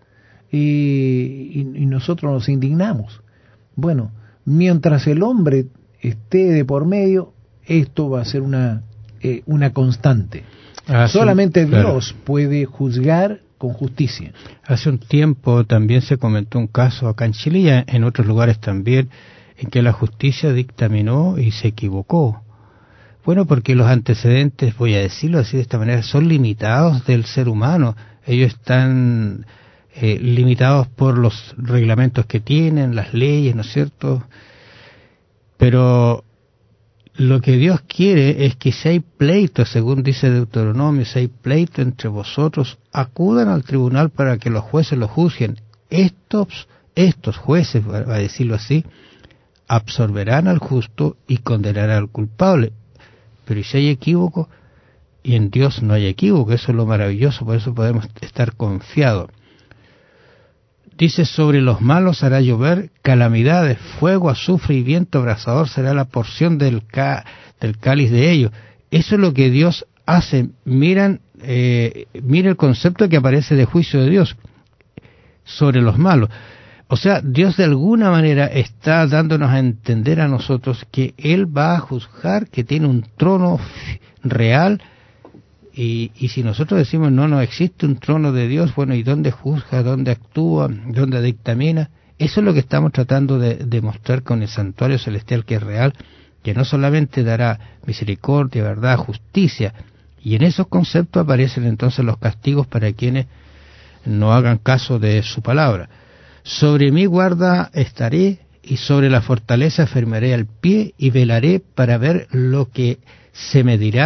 y nosotros nos indignamos. Bueno, mientras el hombre esté de por medio, esto va a ser una constante. Solamente Dios puede juzgar con justicia. Hace un tiempo también se comentó un caso acá en Chile y en otros lugares también, en que la justicia dictaminó y se equivocó. Bueno, porque los antecedentes, voy a decirlo así de esta manera, son limitados del ser humano. Ellos están limitados por los reglamentos que tienen, las leyes, ¿no es cierto? Pero lo que Dios quiere es que si hay pleito, según dice Deuteronomio, si hay pleito entre vosotros, acudan al tribunal para que los jueces lo juzguen. Estos jueces, va a decirlo así, absorberán al justo y condenarán al culpable. Pero si hay equívoco, y en Dios no hay equívoco, eso es lo maravilloso, por eso podemos estar confiados. Dice, sobre los malos hará llover calamidades, fuego, azufre y viento abrasador será la porción del cáliz de ellos. Eso es lo que Dios hace. Miren el concepto que aparece de juicio de Dios sobre los malos. O sea, Dios de alguna manera está dándonos a entender a nosotros que Él va a juzgar, que tiene un trono real. Y si nosotros decimos no existe un trono de Dios, bueno, ¿y dónde juzga, dónde actúa, dónde dictamina? Eso es lo que estamos tratando de demostrar con el santuario celestial, que es real, que no solamente dará misericordia, verdad, justicia, y en esos conceptos aparecen entonces los castigos para quienes no hagan caso de su palabra. Sobre mi guarda estaré, y sobre la fortaleza firmaré el pie, y velaré para ver lo que se me dirá,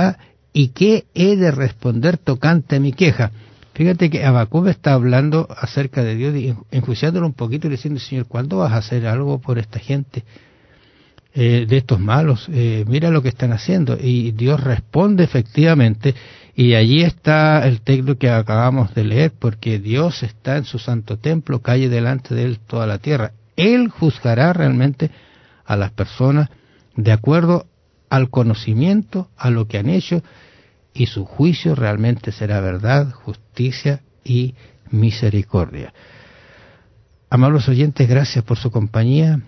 ¿y qué he de responder tocante a mi queja? Fíjate que Habacuc está hablando acerca de Dios y enjuiciándolo un poquito y diciendo, Señor, ¿cuándo vas a hacer algo por esta gente de estos malos? Mira lo que están haciendo. Y Dios responde efectivamente, y allí está el texto que acabamos de leer, porque Dios está en su santo templo, calle delante de él toda la tierra. Él juzgará realmente a las personas de acuerdo al conocimiento, a lo que han hecho, y su juicio realmente será verdad, justicia y misericordia. Amables oyentes, gracias por su compañía.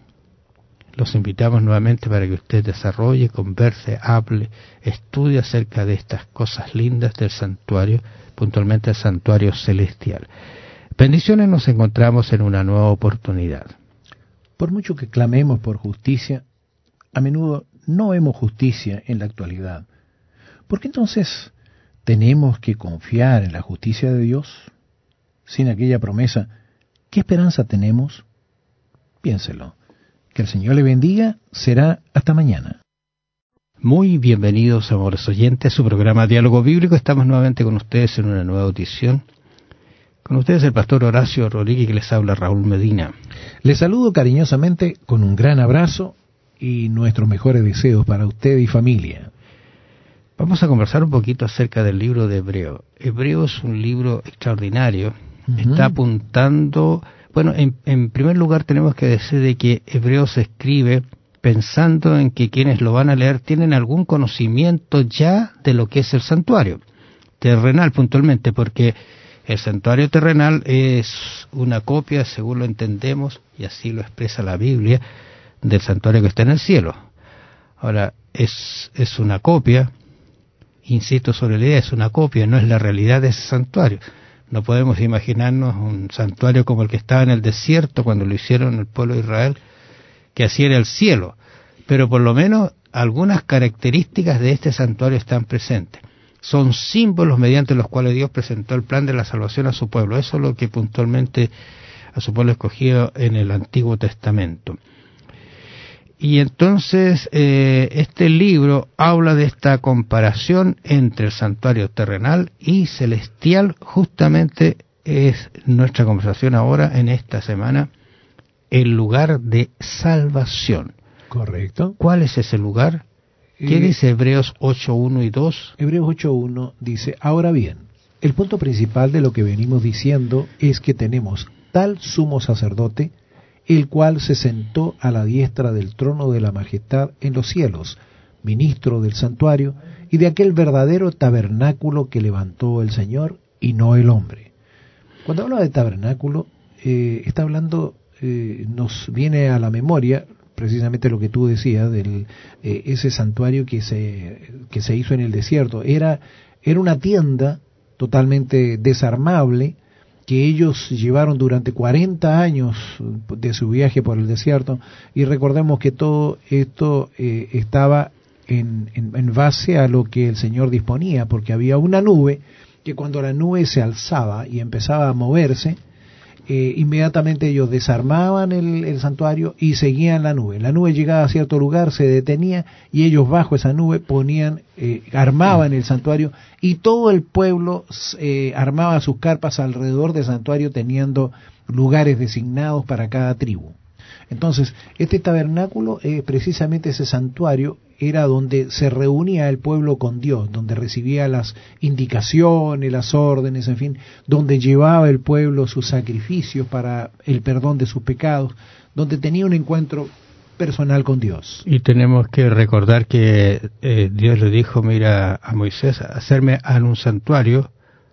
Los invitamos nuevamente para que usted desarrolle, converse, hable, estudie acerca de estas cosas lindas del santuario, puntualmente el santuario celestial. Bendiciones, nos encontramos en una nueva oportunidad. Por mucho que clamemos por justicia, a menudo no vemos justicia en la actualidad. ¿Por qué entonces tenemos que confiar en la justicia de Dios? Sin aquella promesa, ¿qué esperanza tenemos? Piénselo. Que el Señor le bendiga. Será hasta mañana. Muy bienvenidos, amores oyentes, a su programa Diálogo Bíblico. Estamos nuevamente con ustedes en una nueva audición. Con ustedes el pastor Horacio Rodríguez, que les habla Raúl Medina. Les saludo cariñosamente con un gran abrazo y nuestros mejores deseos para usted y familia. Vamos a conversar un poquito acerca del libro de Hebreo. Hebreo es un libro extraordinario. Está apuntando... Bueno, en primer lugar tenemos que decir de que Hebreo se escribe pensando en que quienes lo van a leer tienen algún conocimiento ya de lo que es el santuario terrenal, puntualmente, porque el santuario terrenal es una copia, según lo entendemos, y así lo expresa la Biblia, del santuario que está en el cielo. Ahora, es una copia, insisto sobre la idea, es una copia, no es la realidad de ese santuario. No podemos imaginarnos un santuario como el que estaba en el desierto cuando lo hicieron el pueblo de Israel, que así era el cielo. Pero por lo menos algunas características de este santuario están presentes. Son símbolos mediante los cuales Dios presentó el plan de la salvación a su pueblo. Eso es lo que puntualmente a su pueblo escogido en el Antiguo Testamento. Y entonces este libro habla de esta comparación entre el santuario terrenal y celestial. Justamente es nuestra conversación ahora, en esta semana, el lugar de salvación. Correcto. ¿Cuál es ese lugar? ¿Qué dice Hebreos 8:1 y 2? Hebreos 8:1 dice, ahora bien, el punto principal de lo que venimos diciendo es que tenemos tal sumo sacerdote, el cual se sentó a la diestra del trono de la majestad en los cielos, ministro del santuario y de aquel verdadero tabernáculo que levantó el Señor y no el hombre. Cuando habla de tabernáculo, está hablando, nos viene a la memoria precisamente lo que tú decías, del ese santuario que se hizo en el desierto. Era una tienda totalmente desarmable, que ellos llevaron durante 40 años de su viaje por el desierto, y recordemos que todo esto estaba en base a lo que el Señor disponía, porque había una nube que cuando la nube se alzaba y empezaba a moverse, inmediatamente ellos desarmaban el santuario y seguían la nube. La nube llegaba a cierto lugar, se detenía y ellos bajo esa nube armaban el santuario, y todo el pueblo armaba sus carpas alrededor del santuario, teniendo lugares designados para cada tribu. Entonces, este tabernáculo, precisamente ese santuario, era donde se reunía el pueblo con Dios, donde recibía las indicaciones, las órdenes, en fin, donde llevaba el pueblo sus sacrificios para el perdón de sus pecados, donde tenía un encuentro personal con Dios. Y tenemos que recordar que Dios le dijo, mira, a Moisés, hacerme un santuario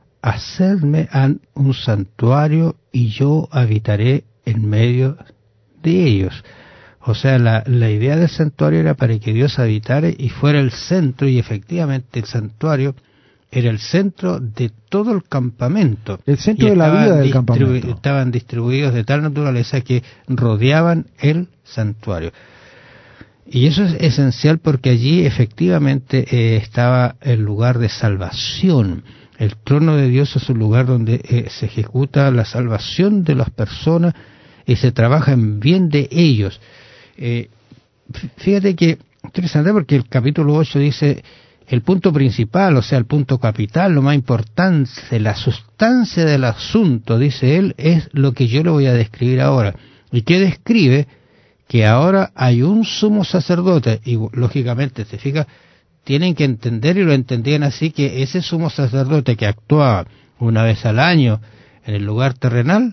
y yo habitaré en medio de ellos. O sea, la idea del santuario era para que Dios habitara y fuera el centro, y efectivamente el santuario era el centro de todo el campamento. El centro de la vida del campamento. Estaban distribuidos de tal naturaleza que rodeaban el santuario. Y eso es esencial porque allí efectivamente estaba el lugar de salvación. El trono de Dios es un lugar donde se ejecuta la salvación de las personas y se trabaja en bien de ellos. Fíjate que interesante, porque el capítulo 8 dice, el punto principal, o sea, el punto capital, lo más importante, la sustancia del asunto, dice él, es lo que yo le voy a describir ahora. ¿Y qué describe? Que ahora hay un sumo sacerdote, y lógicamente, se fija, tienen que entender, y lo entendían así, que ese sumo sacerdote que actuaba una vez al año en el lugar terrenal,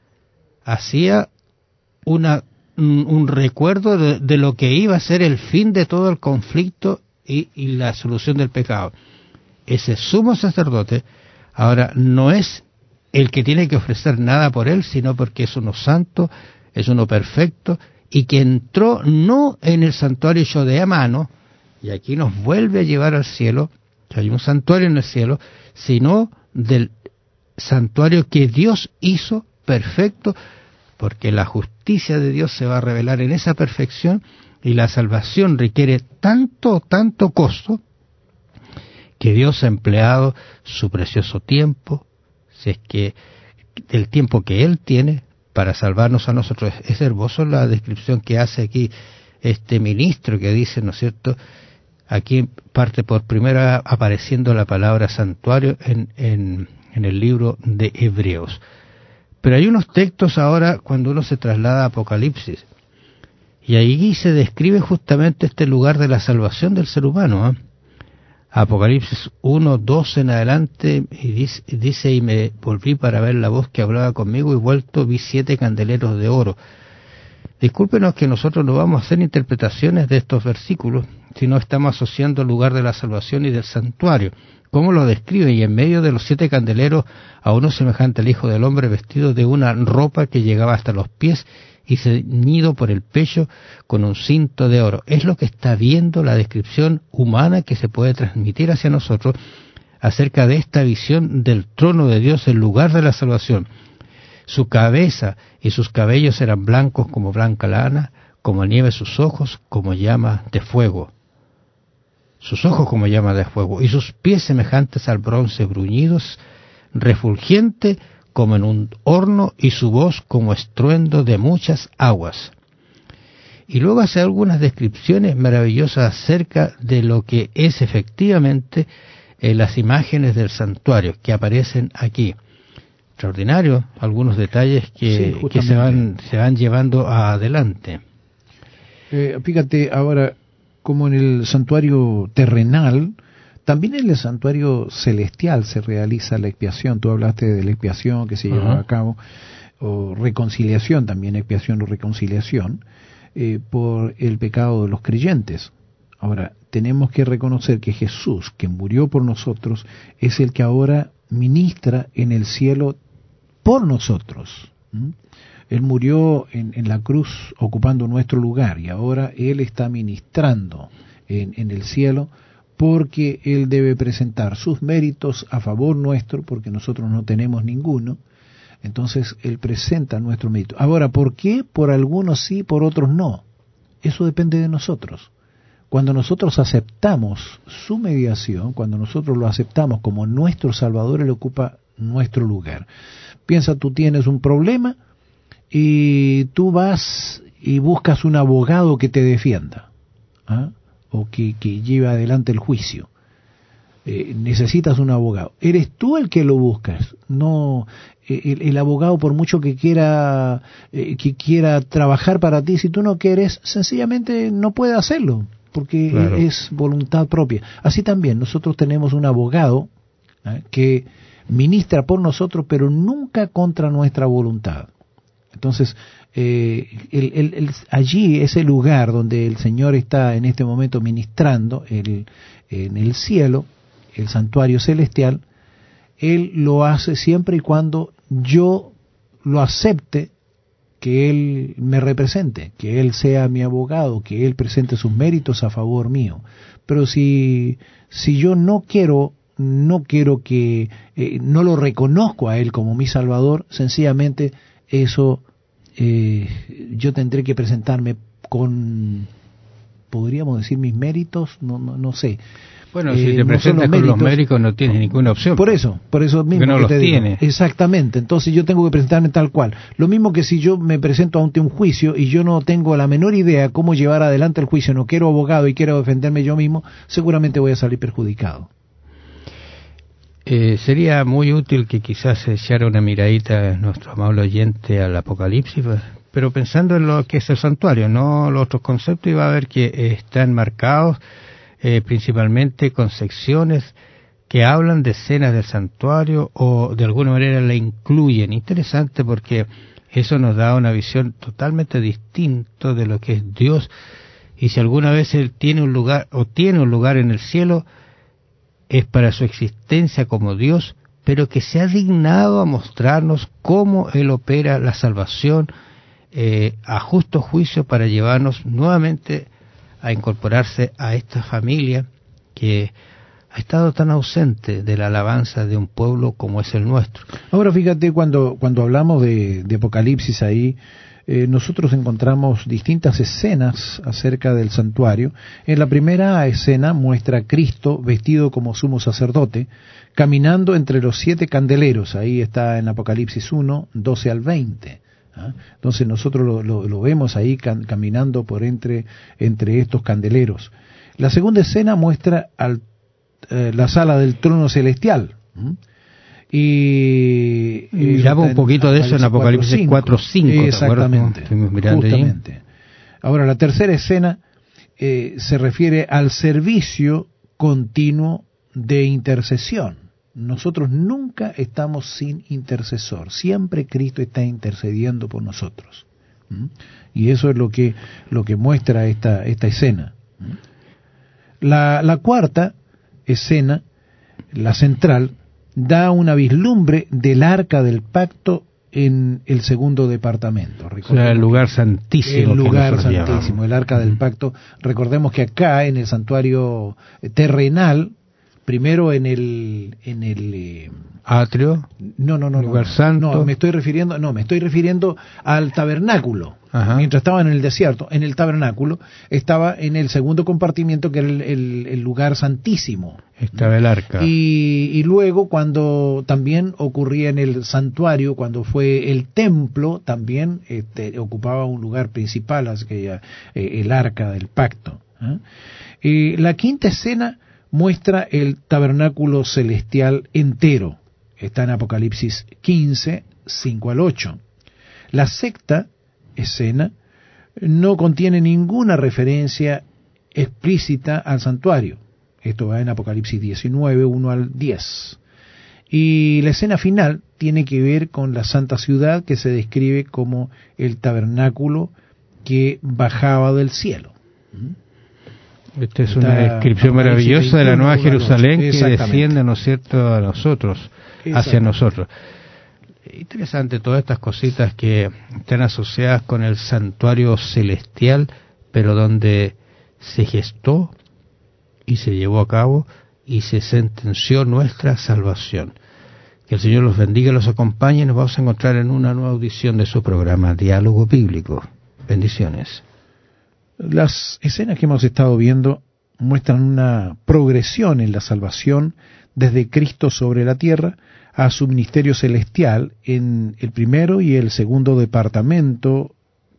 hacía un recuerdo de lo que iba a ser el fin de todo el conflicto y la solución del pecado. Ese sumo sacerdote ahora no es el que tiene que ofrecer nada por él, sino porque es uno santo, es uno perfecto, y que entró no en el santuario hecho de a mano, y aquí nos vuelve a llevar al cielo, que hay un santuario en el cielo, sino del santuario que Dios hizo perfecto, porque la justicia de Dios se va a revelar en esa perfección, y la salvación requiere tanto costo, que Dios ha empleado su precioso tiempo, si es que el tiempo que Él tiene para salvarnos a nosotros. Es hermoso la descripción que hace aquí este ministro, que dice, ¿no es cierto?, aquí parte por primera apareciendo la palabra santuario en el libro de Hebreos. Pero hay unos textos ahora cuando uno se traslada a Apocalipsis, y ahí se describe justamente este lugar de la salvación del ser humano, ¿eh? Apocalipsis 1, 12 en adelante, y dice, y me volví para ver la voz que hablaba conmigo, y vuelto vi 7 candeleros de oro. Discúlpenos que nosotros no vamos a hacer interpretaciones de estos versículos, sino estamos asociando el lugar de la salvación y del santuario. ¿Cómo lo describe? Y en medio de los 7 candeleros, a uno semejante al Hijo del Hombre, vestido de una ropa que llegaba hasta los pies, y ceñido por el pecho con un cinto de oro. Es lo que está viendo la descripción humana que se puede transmitir hacia nosotros acerca de esta visión del trono de Dios, el lugar de la salvación. Su cabeza y sus cabellos eran blancos como blanca lana, como nieve sus ojos, como llama de fuego. Sus ojos como llama de fuego, y sus pies semejantes al bronce bruñidos, refulgente como en un horno, y su voz como estruendo de muchas aguas. Y luego hace algunas descripciones maravillosas acerca de lo que es efectivamente las imágenes del santuario que aparecen aquí. Extraordinario, algunos detalles que se van llevando adelante. Fíjate ahora, como en el santuario terrenal, también en el santuario celestial se realiza la expiación. Tú hablaste de la expiación que se lleva a cabo, o reconciliación también, expiación o reconciliación, por el pecado de los creyentes. Ahora, tenemos que reconocer que Jesús, que murió por nosotros, es el que ahora ministra en el cielo por nosotros. Él murió en la cruz ocupando nuestro lugar, y ahora Él está ministrando en el cielo, porque Él debe presentar sus méritos a favor nuestro, porque nosotros no tenemos ninguno. Entonces Él presenta nuestro mérito. Ahora, ¿por qué por algunos sí, por otros no? Eso depende de nosotros. Cuando nosotros aceptamos su mediación, cuando nosotros lo aceptamos como nuestro Salvador, Él ocupa nuestro lugar. Piensa, tú tienes un problema y tú vas y buscas un abogado que te defienda, ¿ah?, o que lleve adelante el juicio. Necesitas un abogado. Eres tú el que lo buscas, no el abogado, por mucho que quiera trabajar para ti. Si tú no quieres, sencillamente no puede hacerlo, porque claro, es voluntad propia. Así también nosotros tenemos un abogado que ministra por nosotros, pero nunca contra nuestra voluntad. Entonces, allí, ese lugar donde el Señor está en este momento ministrando, en el cielo, el santuario celestial, Él lo hace siempre y cuando yo lo acepte, que Él me represente, que Él sea mi abogado, que Él presente sus méritos a favor mío. Pero si yo no quiero que, no lo reconozco a Él como mi Salvador, sencillamente eso yo tendré que presentarme con podríamos decir mis méritos, no sé. Bueno, si te presentas con los méritos no tienes ninguna opción. Por eso mismo no que los te digo. tienes. Exactamente, entonces yo tengo que presentarme tal cual. Lo mismo que si yo me presento ante un juicio y yo no tengo la menor idea cómo llevar adelante el juicio, no quiero abogado y quiero defenderme yo mismo, seguramente voy a salir perjudicado. Sería muy útil que quizás se echara una miradita nuestro amable oyente al Apocalipsis, pero pensando en lo que es el santuario, no los otros conceptos, y va a ver que están marcados principalmente con secciones que hablan de escenas del santuario o de alguna manera la incluyen. Interesante, porque eso nos da una visión totalmente distinta de lo que es Dios, y si alguna vez Él tiene un lugar en el cielo, es para su existencia como Dios, pero que se ha dignado a mostrarnos cómo Él opera la salvación a justo juicio para llevarnos nuevamente a incorporarse a esta familia que ha estado tan ausente de la alabanza de un pueblo como es el nuestro. Ahora fíjate, cuando hablamos de Apocalipsis ahí, nosotros encontramos distintas escenas acerca del santuario. En la primera escena muestra a Cristo vestido como sumo sacerdote, caminando entre los 7 candeleros. Ahí está en Apocalipsis 1, 12 al 20. Entonces nosotros lo vemos ahí caminando por entre estos candeleros. La segunda escena muestra la sala del trono celestial. Y miramos un poquito de eso en Apocalipsis 4:5. Exactamente, justamente. Ahí. Ahora, la tercera escena se refiere al servicio continuo de intercesión. Nosotros nunca estamos sin intercesor, siempre Cristo está intercediendo por nosotros. Y eso es lo que muestra esta escena. La cuarta escena, la central, da una vislumbre del arca del pacto en el segundo departamento. O sea, el lugar santísimo. El lugar santísimo, el arca del pacto. Recordemos que acá en el santuario terrenal, primero en el atrio, lugar santo. No, me estoy refiriendo al tabernáculo. Ajá. Mientras estaba en el desierto, en el tabernáculo, estaba en el segundo compartimiento, que era el lugar santísimo. Estaba el arca. Y luego, cuando también ocurría en el santuario, cuando fue el templo, también ocupaba un lugar principal, así que ya, el arca del pacto. Y la quinta escena muestra el tabernáculo celestial entero. Está en Apocalipsis 15, 5 al 8. La sexta escena no contiene ninguna referencia explícita al santuario. Esto va en Apocalipsis 19, 1 al 10. Y la escena final tiene que ver con la santa ciudad, que se describe como el tabernáculo que bajaba del cielo. Esta es una descripción maravillosa de la Nueva Jerusalén que desciende, ¿no es cierto?, a nosotros, hacia nosotros. Interesante todas estas cositas que están asociadas con el santuario celestial, pero donde se gestó y se llevó a cabo y se sentenció nuestra salvación. Que el Señor los bendiga y los acompañe. Nos vamos a encontrar en una nueva audición de su programa Diálogo Bíblico. Bendiciones. Las escenas que hemos estado viendo muestran una progresión en la salvación desde Cristo sobre la tierra a su ministerio celestial en el primero y el segundo departamento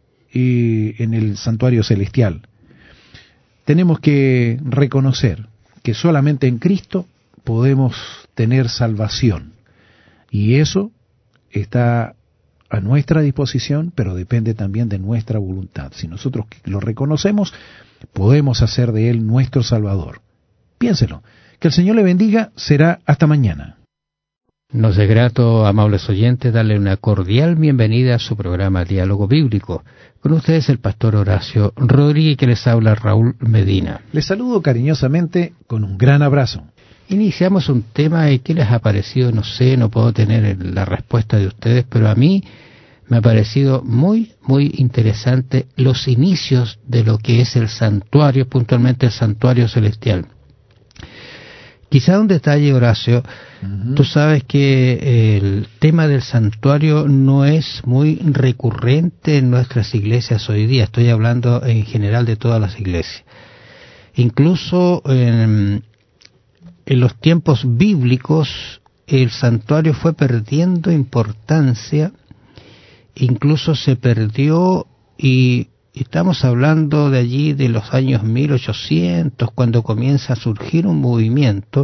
y en el santuario celestial. Tenemos que reconocer que solamente en Cristo podemos tener salvación, y eso está a nuestra disposición, pero depende también de nuestra voluntad. Si nosotros lo reconocemos, podemos hacer de Él nuestro Salvador. Piénselo. Que el Señor le bendiga. Será hasta mañana. Nos es grato, amables oyentes, darle una cordial bienvenida a su programa Diálogo Bíblico. Con ustedes el pastor Horacio Rodríguez, que les habla Raúl Medina. Les saludo cariñosamente con un gran abrazo. Iniciamos un tema y ¿qué les ha parecido? No sé, no puedo tener la respuesta de ustedes, pero a mí me ha parecido muy, muy interesante los inicios de lo que es el santuario, puntualmente el santuario celestial. Quizá un detalle, Horacio, tú sabes que el tema del santuario no es muy recurrente en nuestras iglesias hoy día. Estoy hablando en general de todas las iglesias. Incluso en los tiempos bíblicos el santuario fue perdiendo importancia, incluso se perdió, y estamos hablando de allí de los años 1800, cuando comienza a surgir un movimiento.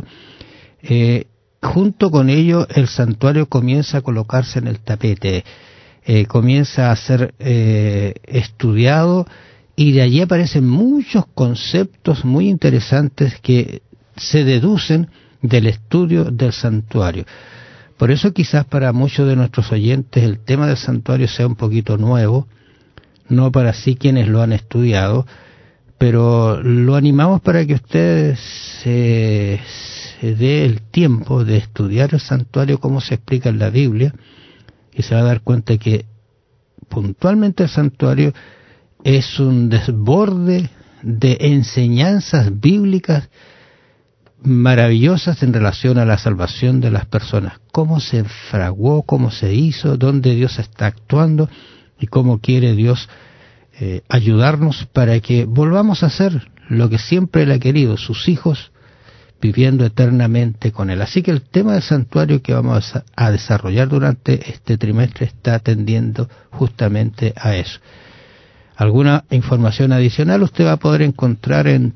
Junto con ello el santuario comienza a colocarse en el tapete, comienza a ser estudiado, y de allí aparecen muchos conceptos muy interesantes que se deducen del estudio del santuario. Por eso quizás para muchos de nuestros oyentes el tema del santuario sea un poquito nuevo, no para sí quienes lo han estudiado, pero lo animamos para que ustedes se dé el tiempo de estudiar el santuario como se explica en la Biblia, y se va a dar cuenta que puntualmente el santuario es un desborde de enseñanzas bíblicas maravillosas en relación a la salvación de las personas, cómo se fraguó, cómo se hizo, dónde Dios está actuando y cómo quiere Dios ayudarnos para que volvamos a ser lo que siempre Él ha querido, sus hijos, viviendo eternamente con Él. Así que el tema del santuario que vamos a desarrollar durante este trimestre está atendiendo justamente a eso. Alguna información adicional usted va a poder encontrar en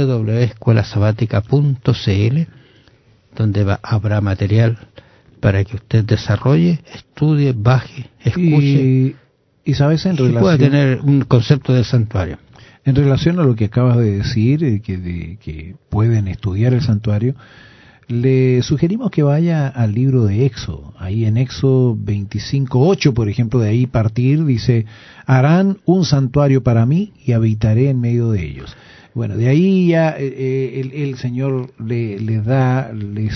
www.escuelasabatica.cl, donde habrá material para que usted desarrolle, estudie, baje, escuche y sabes, en relación, pueda tener un concepto del santuario. En relación a lo que acabas de decir, que pueden estudiar el santuario, le sugerimos que vaya al libro de Éxodo. Ahí en Éxodo 25:8, por ejemplo, de ahí partir, dice: harán un santuario para mí y habitaré en medio de ellos. Bueno, de ahí ya el Señor les da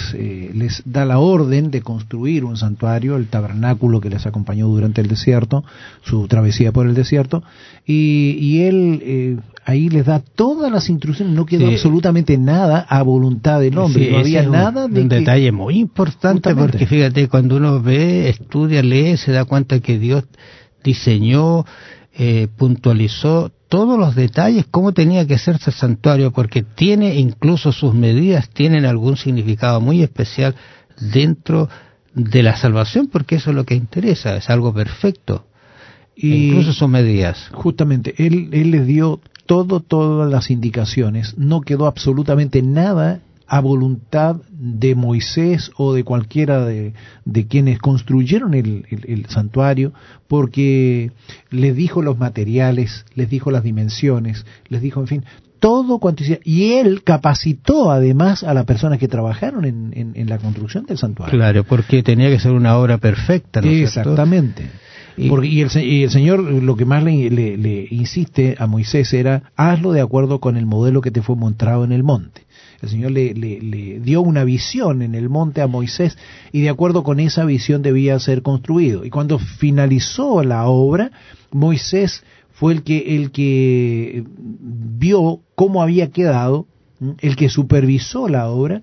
la orden de construir un santuario, el tabernáculo que les acompañó durante el desierto, su travesía por el desierto, y Él ahí les da todas las instrucciones, no quedó absolutamente nada a voluntad del hombre, sí, no había nada de un detalle muy importante, justamente, porque fíjate, cuando uno ve, estudia, lee, se da cuenta que Dios diseñó, puntualizó todos los detalles, cómo tenía que hacerse el santuario, porque tiene incluso sus medidas, tienen algún significado muy especial dentro de la salvación, porque eso es lo que interesa, es algo perfecto, y incluso sus medidas. Justamente, él les dio todas las indicaciones, no quedó absolutamente nada a voluntad de Moisés o de cualquiera de quienes construyeron el santuario, porque les dijo los materiales, les dijo las dimensiones, les dijo, en fin, todo cuanto hiciera. Y él capacitó además a las personas que trabajaron en la construcción del santuario. Claro, porque tenía que ser una obra perfecta, ¿no es cierto? Exactamente. Y el Señor lo que más le insiste a Moisés era: hazlo de acuerdo con el modelo que te fue mostrado en el monte. El Señor le dio una visión en el monte a Moisés, y de acuerdo con esa visión debía ser construido. Y cuando finalizó la obra, Moisés fue el que vio cómo había quedado, el que supervisó la obra,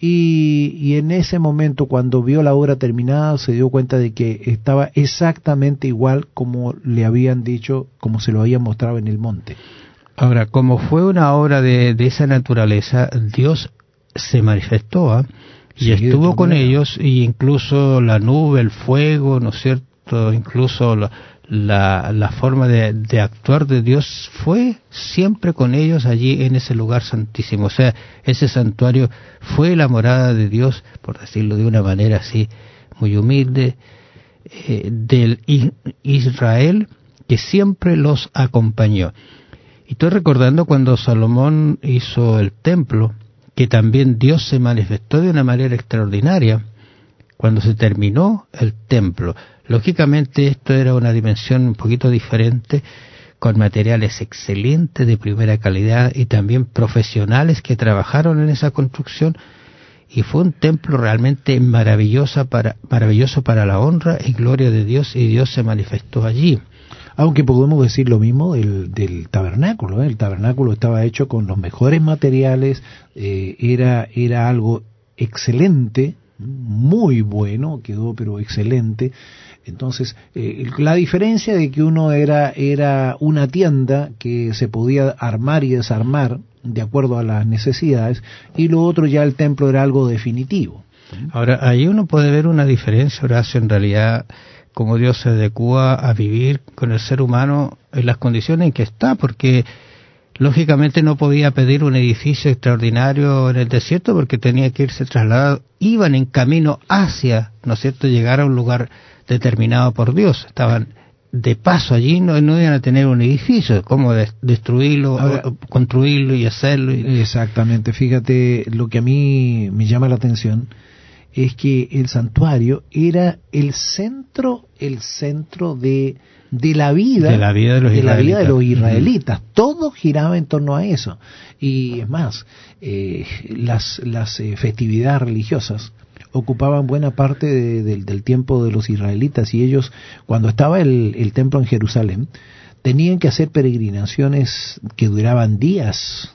y en ese momento, cuando vio la obra terminada, se dio cuenta de que estaba exactamente igual como le habían dicho, como se lo habían mostrado en el monte. Ahora, como fue una obra de esa naturaleza, Dios se manifestó, y estuvo con ellos, y incluso la nube, el fuego, ¿no es cierto?, incluso la forma de actuar de Dios fue siempre con ellos allí en ese lugar santísimo. O sea, ese santuario fue la morada de Dios, por decirlo de una manera así muy humilde, del Israel que siempre los acompañó. Y estoy recordando cuando Salomón hizo el templo, que también Dios se manifestó de una manera extraordinaria cuando se terminó el templo. Lógicamente esto era una dimensión un poquito diferente, con materiales excelentes, de primera calidad, y también profesionales que trabajaron en esa construcción, y fue un templo realmente maravilloso para la honra y gloria de Dios, y Dios se manifestó allí. Aunque podemos decir lo mismo del tabernáculo, ¿eh? El tabernáculo estaba hecho con los mejores materiales, era algo excelente, muy bueno, quedó pero excelente. Entonces, la diferencia de que uno era una tienda que se podía armar y desarmar de acuerdo a las necesidades, y lo otro ya el templo era algo definitivo. Ahora, ahí uno puede ver una diferencia, Horacio, en realidad, cómo Dios se adecúa a vivir con el ser humano en las condiciones en que está, porque lógicamente no podía pedir un edificio extraordinario en el desierto porque tenía que irse trasladado, iban en camino hacia, ¿no es cierto?, llegar a un lugar determinado por Dios, estaban de paso allí, no iban a tener un edificio, cómo destruirlo, ahora, construirlo y hacerlo. Exactamente, fíjate, lo que a mí me llama la atención es que el santuario era el centro de la vida de los israelitas. Todo giraba en torno a eso. Y es más, las festividades religiosas ocupaban buena parte del tiempo de los israelitas, y ellos, cuando estaba el templo en Jerusalén, tenían que hacer peregrinaciones que duraban días,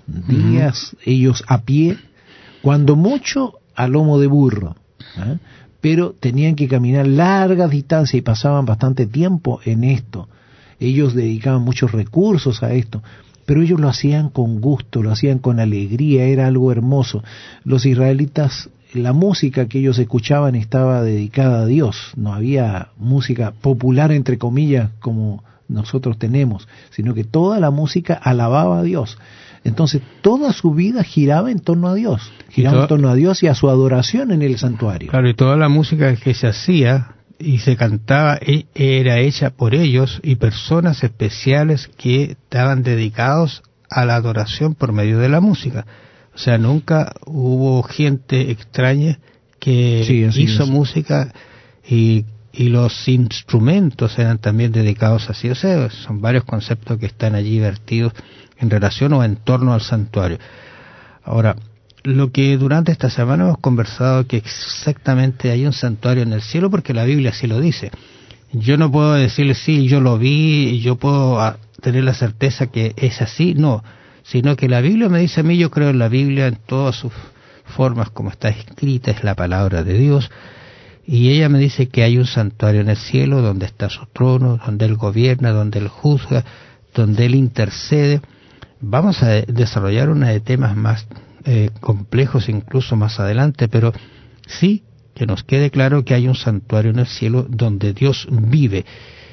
ellos a pie, cuando mucho a lomo de burro, pero tenían que caminar largas distancias y pasaban bastante tiempo en esto. Ellos dedicaban muchos recursos a esto, pero ellos lo hacían con gusto, lo hacían con alegría, era algo hermoso. Los israelitas, la música que ellos escuchaban estaba dedicada a Dios, no había música popular entre comillas como nosotros tenemos, sino que toda la música alababa a Dios. Entonces toda su vida giraba en torno a Dios, en torno a Dios y a su adoración en el santuario. Claro, y toda la música que se hacía y se cantaba era hecha por ellos y personas especiales que estaban dedicados a la adoración por medio de la música. O sea, nunca hubo gente extraña que hizo música y los instrumentos eran también dedicados así. O sea, son varios conceptos que están allí vertidos en relación o en torno al santuario. Ahora, lo que durante esta semana hemos conversado, que exactamente hay un santuario en el cielo, porque la Biblia así lo dice. Yo no puedo decirle, sí, yo lo vi, y yo puedo tener la certeza que es así, no, sino que la Biblia me dice a mí, yo creo en la Biblia en todas sus formas como está escrita, es la palabra de Dios, y ella me dice que hay un santuario en el cielo donde está su trono, donde Él gobierna, donde Él juzga, donde Él intercede. Vamos a desarrollar una de temas más complejos incluso más adelante, pero sí que nos quede claro que hay un santuario en el cielo donde Dios vive.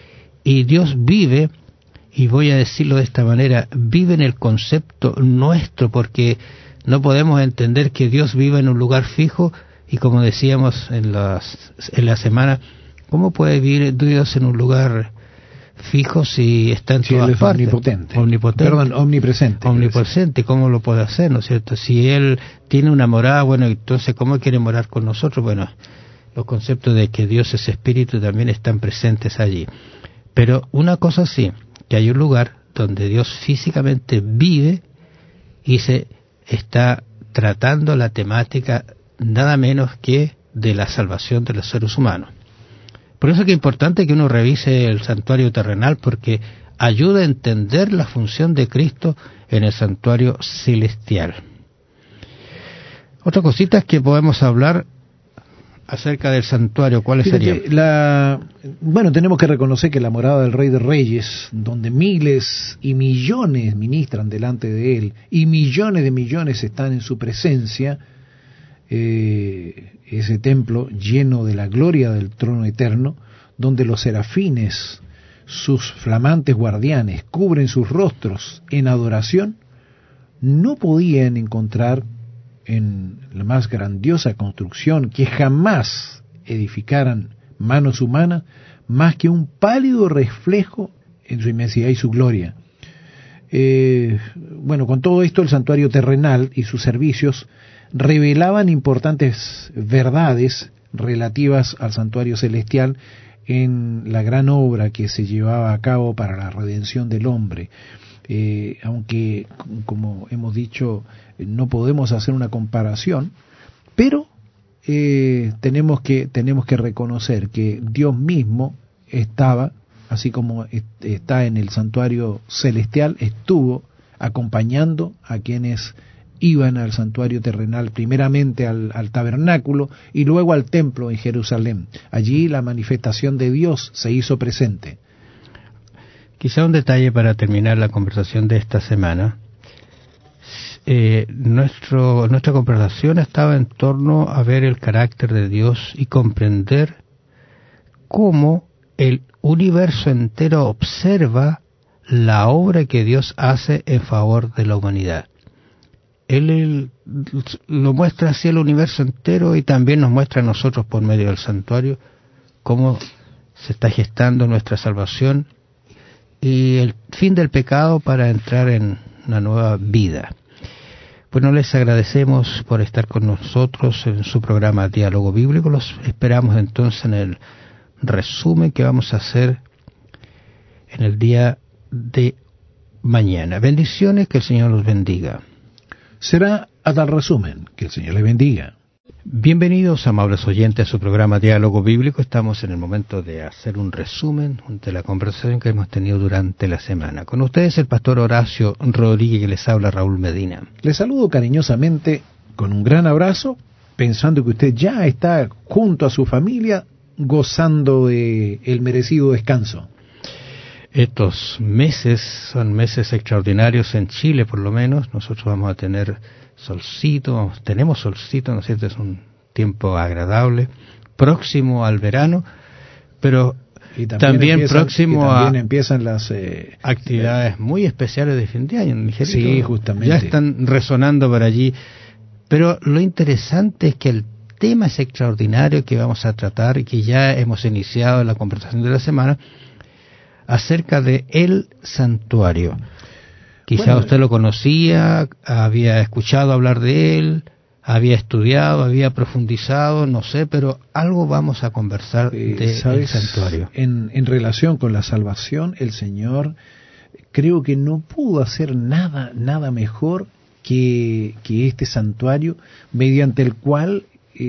Y Dios vive, y voy a decirlo de esta manera, vive en el concepto nuestro, porque no podemos entender que Dios viva en un lugar fijo, y como decíamos en la semana, ¿cómo puede vivir Dios en un lugar fijo si está en todas partes? Omnipresente, ¿cómo lo puede hacer, no es cierto? Si Él tiene una morada, bueno, entonces ¿cómo quiere morar con nosotros? Bueno, los conceptos de que Dios es espíritu también están presentes allí. Pero una cosa sí, que hay un lugar donde Dios físicamente vive y se está tratando la temática nada menos que de la salvación de los seres humanos. Por eso es que es importante que uno revise el santuario terrenal, porque ayuda a entender la función de Cristo en el santuario celestial. Otra cosita es que podemos hablar acerca del santuario. ¿Cuáles serían? Bueno, tenemos que reconocer que la morada del Rey de Reyes, donde miles y millones ministran delante de Él, y millones de millones están en su presencia, ese templo lleno de la gloria del trono eterno, donde los serafines, sus flamantes guardianes, cubren sus rostros en adoración, no podían encontrar en la más grandiosa construcción que jamás edificaran manos humanas más que un pálido reflejo en su inmensidad y su gloria. Bueno, con todo esto el santuario terrenal y sus servicios revelaban importantes verdades relativas al santuario celestial en la gran obra que se llevaba a cabo para la redención del hombre. Aunque, como hemos dicho, no podemos hacer una comparación, pero tenemos que reconocer que Dios mismo estaba, así como está en el santuario celestial, estuvo acompañando a quienes iban al santuario terrenal, primeramente al tabernáculo y luego al templo en Jerusalén. Allí la manifestación de Dios se hizo presente. Quizá un detalle para terminar la conversación de esta semana. Nuestra conversación estaba en torno a ver el carácter de Dios y comprender cómo el universo entero observa la obra que Dios hace en favor de la humanidad. Él lo muestra así el universo entero y también nos muestra a nosotros por medio del santuario cómo se está gestando nuestra salvación y el fin del pecado para entrar en una nueva vida. Bueno, les agradecemos por estar con nosotros en su programa Diálogo Bíblico. Los esperamos entonces en el resumen que vamos a hacer en el día de mañana. Bendiciones, que el Señor los bendiga. Será a tal resumen, que el Señor les bendiga. Bienvenidos, amables oyentes, a su programa Diálogo Bíblico. Estamos en el momento de hacer un resumen de la conversación que hemos tenido durante la semana. Con ustedes el pastor Horacio Rodríguez, que les habla Raúl Medina. Les saludo cariñosamente con un gran abrazo, pensando que usted ya está junto a su familia gozando de el merecido descanso. Estos meses son meses extraordinarios en Chile, por lo menos. Nosotros vamos a tener solcito, tenemos solcito, ¿no es cierto? Es un tiempo agradable, próximo al verano, pero también próximo a empiezan las actividades muy especiales de fin de año en Nigeria. Sí, justamente. Ya están resonando por allí, pero lo interesante es que el tema es extraordinario que vamos a tratar y que ya hemos iniciado en la conversación de la semana acerca de el santuario. Quizá usted lo conocía, había escuchado hablar de él, había estudiado, había profundizado, no sé, pero algo vamos a conversar del santuario. En relación con la salvación, el Señor creo que no pudo hacer nada mejor que este santuario, mediante el cual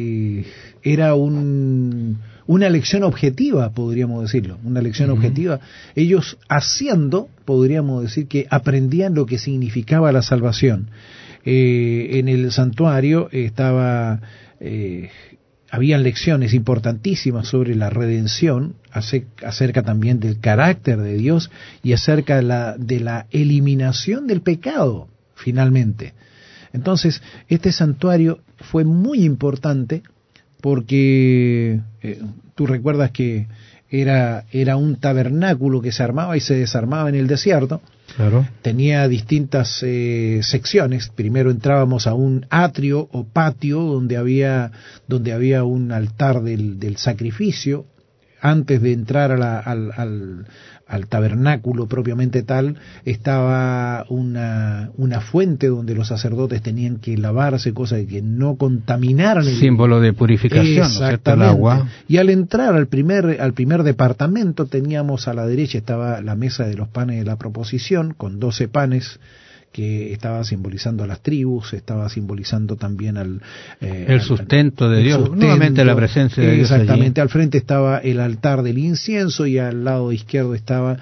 era una lección objetiva, podríamos decirlo, una lección objetiva. Ellos haciendo, podríamos decir que aprendían lo que significaba la salvación. En el santuario habían lecciones importantísimas sobre la redención, acerca también del carácter de Dios y acerca de la eliminación del pecado, finalmente. Entonces, este santuario fue muy importante porque tú recuerdas que era un tabernáculo que se armaba y se desarmaba en el desierto. Claro. Tenía distintas secciones. Primero entrábamos a un atrio o patio donde había un altar del sacrificio. Antes de entrar al tabernáculo propiamente tal, estaba una fuente donde los sacerdotes tenían que lavarse, cosa de que no contaminaran el símbolo de purificación, ¿no es cierto? El agua. Y al entrar al primer departamento, teníamos a la derecha estaba la mesa de los panes de la proposición, con 12 panes que estaba simbolizando a las tribus, estaba simbolizando también el sustento de Dios, nuevamente la presencia de Dios. Exactamente, al frente estaba el altar del incienso y al lado izquierdo estaba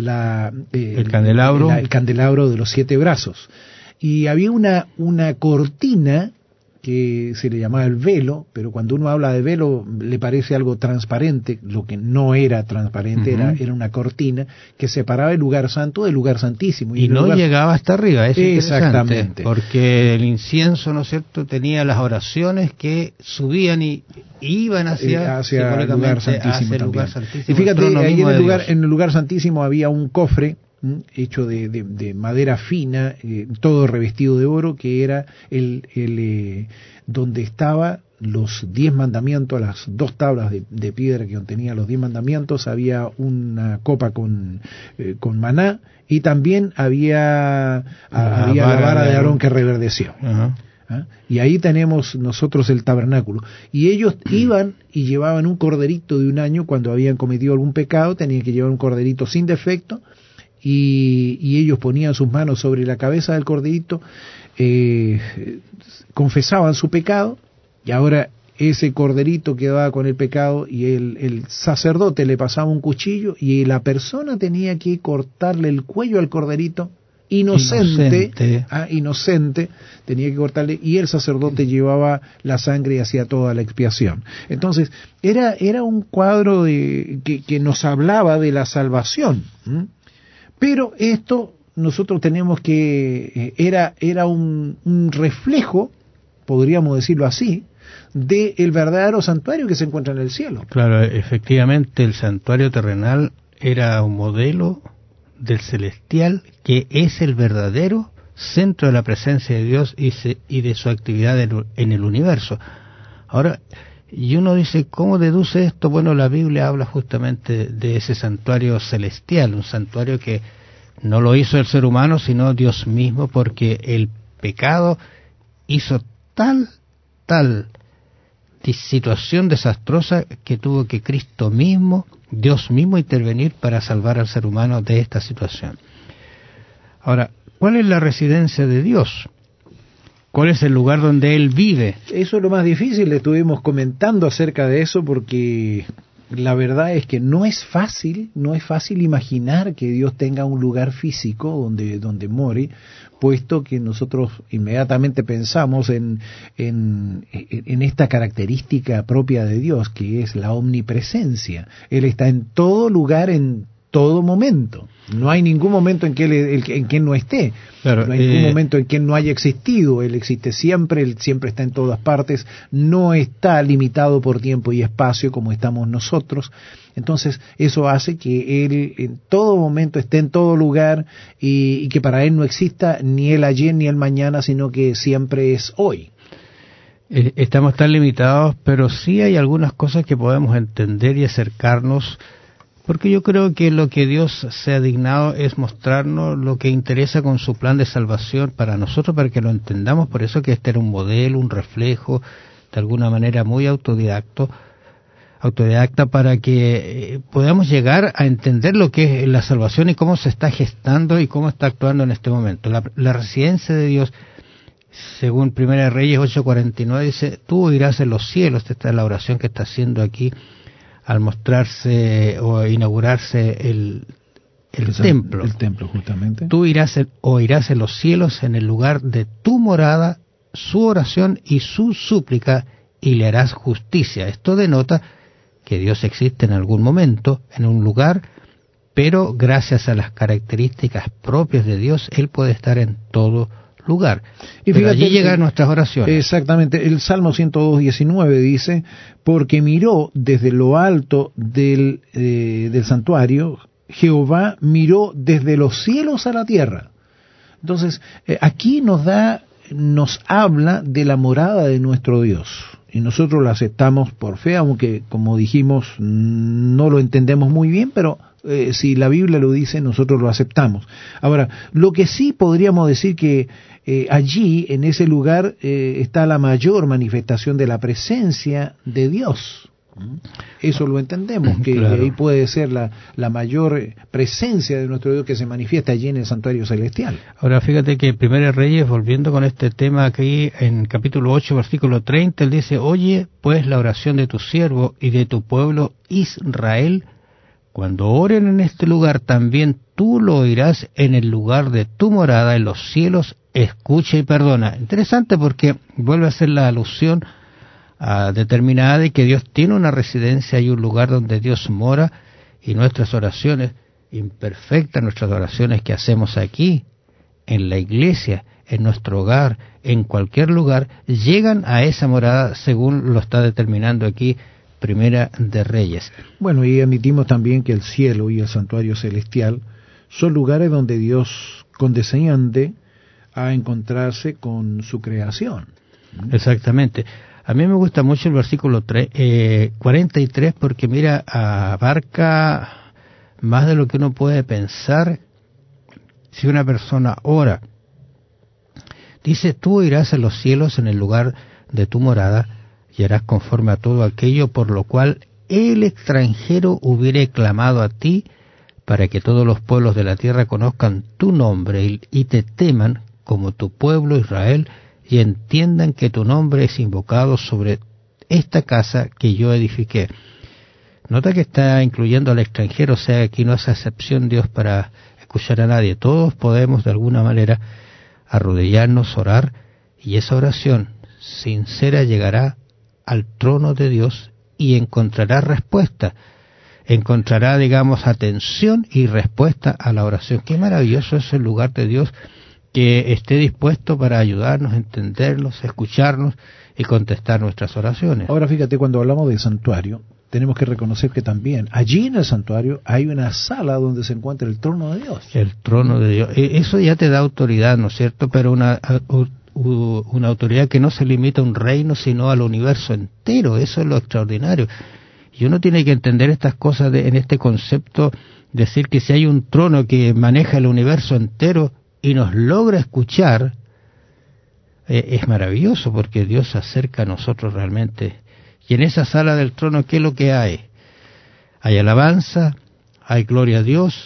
el candelabro de los 7 brazos. Y había una cortina que se le llamaba el velo, pero cuando uno habla de velo le parece algo transparente, lo que no era transparente, era una cortina que separaba el lugar santo del lugar santísimo. Y no llegaba hasta arriba, es exactamente, porque el incienso, ¿no es cierto?, tenía las oraciones que subían y iban hacia el lugar santísimo también. Y fíjate, ahí en el lugar santísimo había un cofre hecho de madera fina, todo revestido de oro, que era donde estaba los 10 mandamientos, las 2 tablas de piedra que contenía los 10 mandamientos. Había una copa con maná y también había la vara de Aarón que reverdeció. Y ahí tenemos nosotros el tabernáculo. Y ellos iban y llevaban un corderito de 1 año cuando habían cometido algún pecado, tenían que llevar un corderito sin defecto. Y ellos ponían sus manos sobre la cabeza del corderito, confesaban su pecado, y ahora ese corderito quedaba con el pecado y el sacerdote le pasaba un cuchillo y la persona tenía que cortarle el cuello al corderito inocente, tenía que cortarle, y el sacerdote llevaba la sangre y hacía toda la expiación. Entonces, era un cuadro que nos hablaba de la salvación. Pero esto nosotros tenemos que, era un reflejo, podríamos decirlo así, del verdadero santuario que se encuentra en el cielo. Claro, efectivamente el santuario terrenal era un modelo del celestial, que es el verdadero centro de la presencia de Dios y de su actividad en el universo. Ahora, y uno dice, ¿cómo deduce esto? Bueno, la Biblia habla justamente de ese santuario celestial, un santuario que no lo hizo el ser humano, sino Dios mismo, porque el pecado hizo tal situación desastrosa que tuvo que Cristo mismo, Dios mismo, intervenir para salvar al ser humano de esta situación. Ahora, ¿cuál es la residencia de Dios? ¿Cuál es el lugar donde Él vive? Eso es lo más difícil, le estuvimos comentando acerca de eso, porque la verdad es que no es fácil imaginar que Dios tenga un lugar físico donde more, puesto que nosotros inmediatamente pensamos en esta característica propia de Dios, que es la omnipresencia. Él está en todo lugar, en todo momento. No hay ningún momento en que Él no esté. Claro, no hay ningún momento en que Él no haya existido. Él existe siempre, Él siempre está en todas partes. No está limitado por tiempo y espacio como estamos nosotros. Entonces, eso hace que Él en todo momento esté en todo lugar y que para Él no exista ni el ayer ni el mañana, sino que siempre es hoy. Estamos tan limitados, pero sí hay algunas cosas que podemos entender y acercarnos, porque yo creo que lo que Dios se ha dignado es mostrarnos lo que interesa con su plan de salvación para nosotros, para que lo entendamos. Por eso que este era un modelo, un reflejo, de alguna manera muy autodidacta, para que podamos llegar a entender lo que es la salvación y cómo se está gestando y cómo está actuando en este momento. La residencia de Dios, según 1 Reyes 8:49, dice, tú irás en los cielos. Esta es la oración que está haciendo aquí al mostrarse o inaugurarse el templo. El templo, justamente. Tú irás en los cielos, en el lugar de tu morada, su oración y su súplica, y le harás justicia. Esto denota que Dios existe en algún momento, en un lugar, pero gracias a las características propias de Dios, Él puede estar en todo lugar. Y fíjate, allí llegan nuestras oraciones. Exactamente, el Salmo 102:19 dice, porque miró desde lo alto del santuario, Jehová miró desde los cielos a la tierra. Entonces, aquí nos habla de la morada de nuestro Dios. Y nosotros lo aceptamos por fe, aunque, como dijimos, no lo entendemos muy bien, pero si la Biblia lo dice, nosotros lo aceptamos. Ahora, lo que sí podríamos decir que allí, en ese lugar, está la mayor manifestación de la presencia de Dios. Eso lo entendemos, que claro, ahí puede ser la mayor presencia de nuestro Dios que se manifiesta allí en el santuario celestial. Ahora fíjate que 1 Reyes, volviendo con este tema aquí en capítulo 8, versículo 30, él dice, oye pues la oración de tu siervo y de tu pueblo Israel, cuando oren en este lugar, también tú lo oirás en el lugar de tu morada en los cielos, escucha y perdona. Interesante porque vuelve a hacer la alusión determinada de que Dios tiene una residencia y un lugar donde Dios mora, y nuestras oraciones imperfectas, nuestras oraciones que hacemos aquí, en la iglesia, en nuestro hogar, en cualquier lugar, llegan a esa morada según lo está determinando aquí Primera de Reyes. Bueno, y admitimos también que el cielo y el santuario celestial son lugares donde Dios condesciende a encontrarse con su creación. Exactamente. A mí me gusta mucho el versículo 43 porque, mira, abarca más de lo que uno puede pensar si una persona ora. Dice, tú irás a los cielos en el lugar de tu morada y harás conforme a todo aquello por lo cual el extranjero hubiere clamado a ti, para que todos los pueblos de la tierra conozcan tu nombre y te teman como tu pueblo Israel, y entiendan que tu nombre es invocado sobre esta casa que yo edifiqué. Nota que está incluyendo al extranjero, o sea, aquí no hace excepción Dios para escuchar a nadie. Todos podemos de alguna manera arrodillarnos, orar, y esa oración sincera llegará al trono de Dios y encontrará respuesta. Encontrará, digamos, atención y respuesta a la oración. Qué maravilloso es el lugar de Dios, que esté dispuesto para ayudarnos, entendernos, escucharnos y contestar nuestras oraciones. Ahora fíjate, cuando hablamos de santuario, tenemos que reconocer que también allí en el santuario hay una sala donde se encuentra el trono de Dios. El trono de Dios. Eso ya te da autoridad, ¿no es cierto? Pero una autoridad que no se limita a un reino, sino al universo entero. Eso es lo extraordinario. Y uno tiene que entender estas cosas en este concepto, decir que si hay un trono que maneja el universo entero y nos logra escuchar, es maravilloso, porque Dios se acerca a nosotros realmente. Y en esa sala del trono, ¿qué es lo que hay? Hay alabanza, hay gloria a Dios.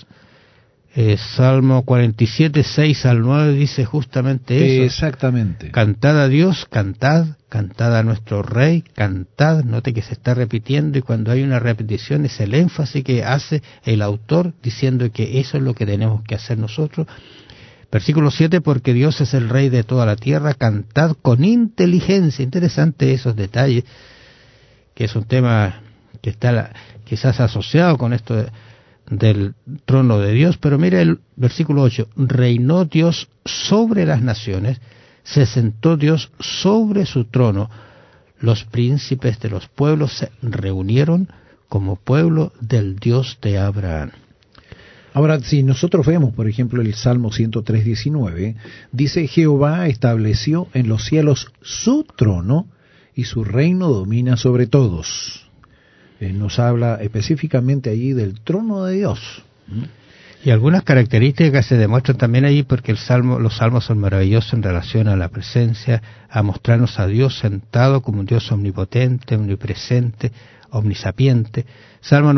Salmo 47, 6 al 9 dice justamente eso. Exactamente. Cantad a Dios, cantad a nuestro Rey, cantad. Note que se está repitiendo, y cuando hay una repetición es el énfasis que hace el autor diciendo que eso es lo que tenemos que hacer nosotros. Versículo 7, porque Dios es el Rey de toda la tierra, cantad con inteligencia. Interesante esos detalles, que es un tema que está quizás asociado con esto del trono de Dios. Pero mira el versículo 8, reinó Dios sobre las naciones, se sentó Dios sobre su trono, los príncipes de los pueblos se reunieron como pueblo del Dios de Abraham. Ahora, si nosotros vemos, por ejemplo, el Salmo 103:19, dice, Jehová estableció en los cielos su trono y su reino domina sobre todos. Nos habla específicamente allí del trono de Dios. Y algunas características se demuestran también allí, porque los salmos son maravillosos en relación a la presencia, a mostrarnos a Dios sentado como un Dios omnipotente, omnipresente, omnisapiente. Salmo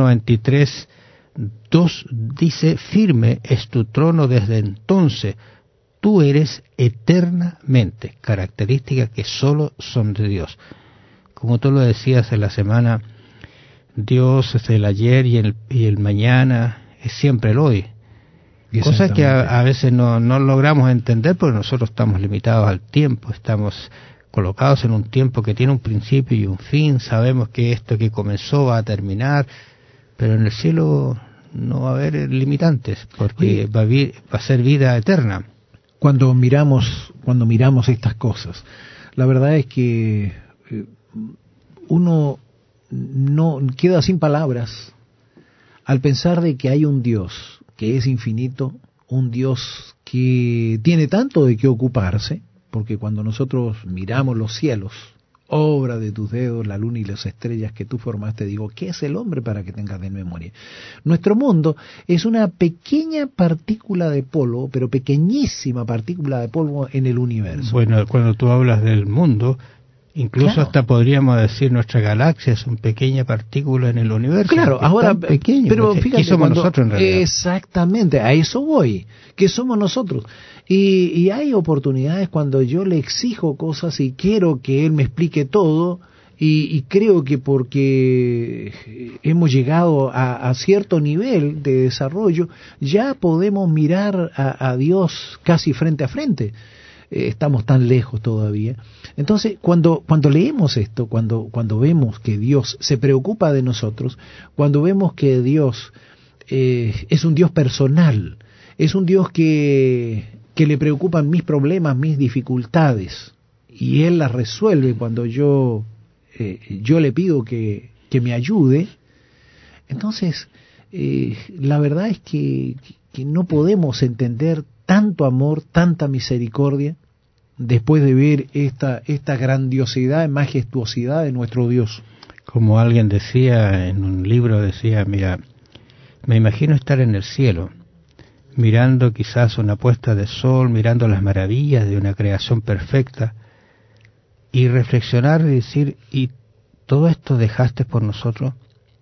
93:2 dice, firme es tu trono desde entonces, tú eres eternamente, características que solo son de Dios. Como tú lo decías en la semana, Dios es el ayer y el mañana, es siempre el hoy. Cosas que a veces no logramos entender, porque nosotros estamos limitados al tiempo, estamos colocados en un tiempo que tiene un principio y un fin, sabemos que esto que comenzó va a terminar, pero en el cielo no va a haber limitantes, porque va a ser vida eterna. Cuando miramos estas cosas, la verdad es que uno no queda sin palabras al pensar de que hay un Dios que es infinito, un Dios que tiene tanto de qué ocuparse, porque cuando nosotros miramos los cielos, obra de tus dedos, la luna y las estrellas que tú formaste, digo, ¿qué es el hombre para que tengas de memoria? Nuestro mundo es una pequeña partícula de polvo, pero pequeñísima partícula de polvo en el universo. Bueno, cuando tú hablas del mundo, incluso claro, hasta podríamos decir nuestra galaxia es una pequeña partícula en el universo. Claro, ahora, pequeño, pero fíjate, somos nosotros en realidad. Exactamente, a eso voy, que somos nosotros. Y hay oportunidades cuando yo le exijo cosas y quiero que él me explique todo, y creo que porque hemos llegado a cierto nivel de desarrollo, ya podemos mirar a Dios casi frente a frente. Estamos tan lejos todavía. Entonces, cuando leemos esto, cuando vemos que Dios se preocupa de nosotros, cuando vemos que Dios es un Dios personal, es un Dios que le preocupan mis problemas, mis dificultades, y Él las resuelve cuando yo le pido que me ayude, entonces la verdad es que no podemos entender tanto amor, tanta misericordia, después de ver esta grandiosidad y majestuosidad de nuestro Dios. Como alguien decía en un libro, decía, mira, me imagino estar en el cielo, mirando quizás una puesta de sol, mirando las maravillas de una creación perfecta, y reflexionar y decir, ¿y todo esto dejaste por nosotros?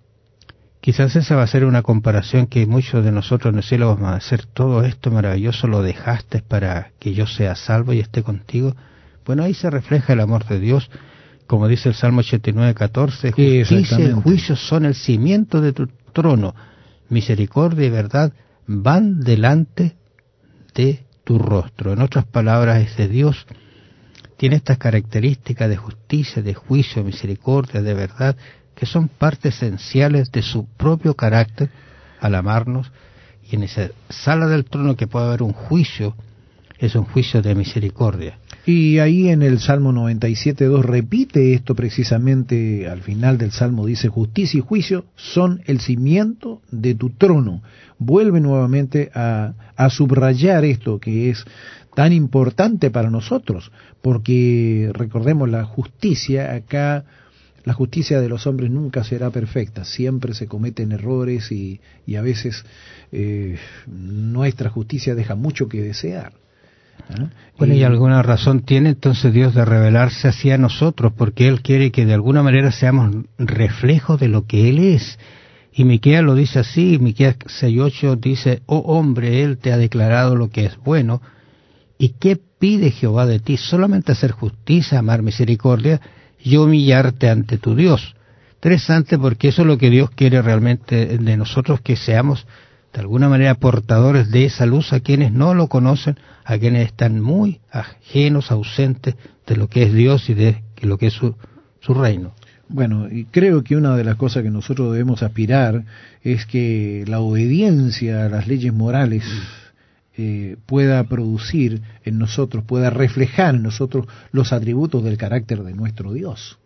Quizás esa va a ser una comparación que muchos de nosotros en el cielo vamos a hacer. Todo esto maravilloso lo dejaste para que yo sea salvo y esté contigo. Bueno, ahí se refleja el amor de Dios, como dice el Salmo 89:14, justicia y juicio son el cimiento de tu trono, misericordia y verdad van delante de tu rostro. En otras palabras, ese Dios tiene estas características de justicia, de juicio, misericordia, de verdad, que son partes esenciales de su propio carácter al amarnos, y en esa sala del trono que puede haber un juicio, es un juicio de misericordia. Y ahí en el Salmo 97:2 repite esto precisamente al final del Salmo, dice: justicia y juicio son el cimiento de tu trono. Vuelve nuevamente a subrayar esto que es tan importante para nosotros, porque recordemos, la justicia acá, la justicia de los hombres nunca será perfecta, siempre se cometen errores y a veces nuestra justicia deja mucho que desear. Bueno, y alguna razón tiene entonces Dios de revelarse hacia nosotros, porque Él quiere que de alguna manera seamos reflejos de lo que Él es. Y Miqueas lo dice así, Miqueas 6:8 dice: oh hombre, Él te ha declarado lo que es bueno. ¿Y qué pide Jehová de ti? Solamente hacer justicia, amar misericordia y humillarte ante tu Dios. Interesante, porque eso es lo que Dios quiere realmente de nosotros, que seamos de alguna manera portadores de esa luz a quienes no lo conocen, a quienes están muy ajenos, ausentes de lo que es Dios y de lo que es su reino. Bueno, y creo que una de las cosas que nosotros debemos aspirar es que la obediencia a las leyes morales pueda producir en nosotros, pueda reflejar en nosotros los atributos del carácter de nuestro Dios.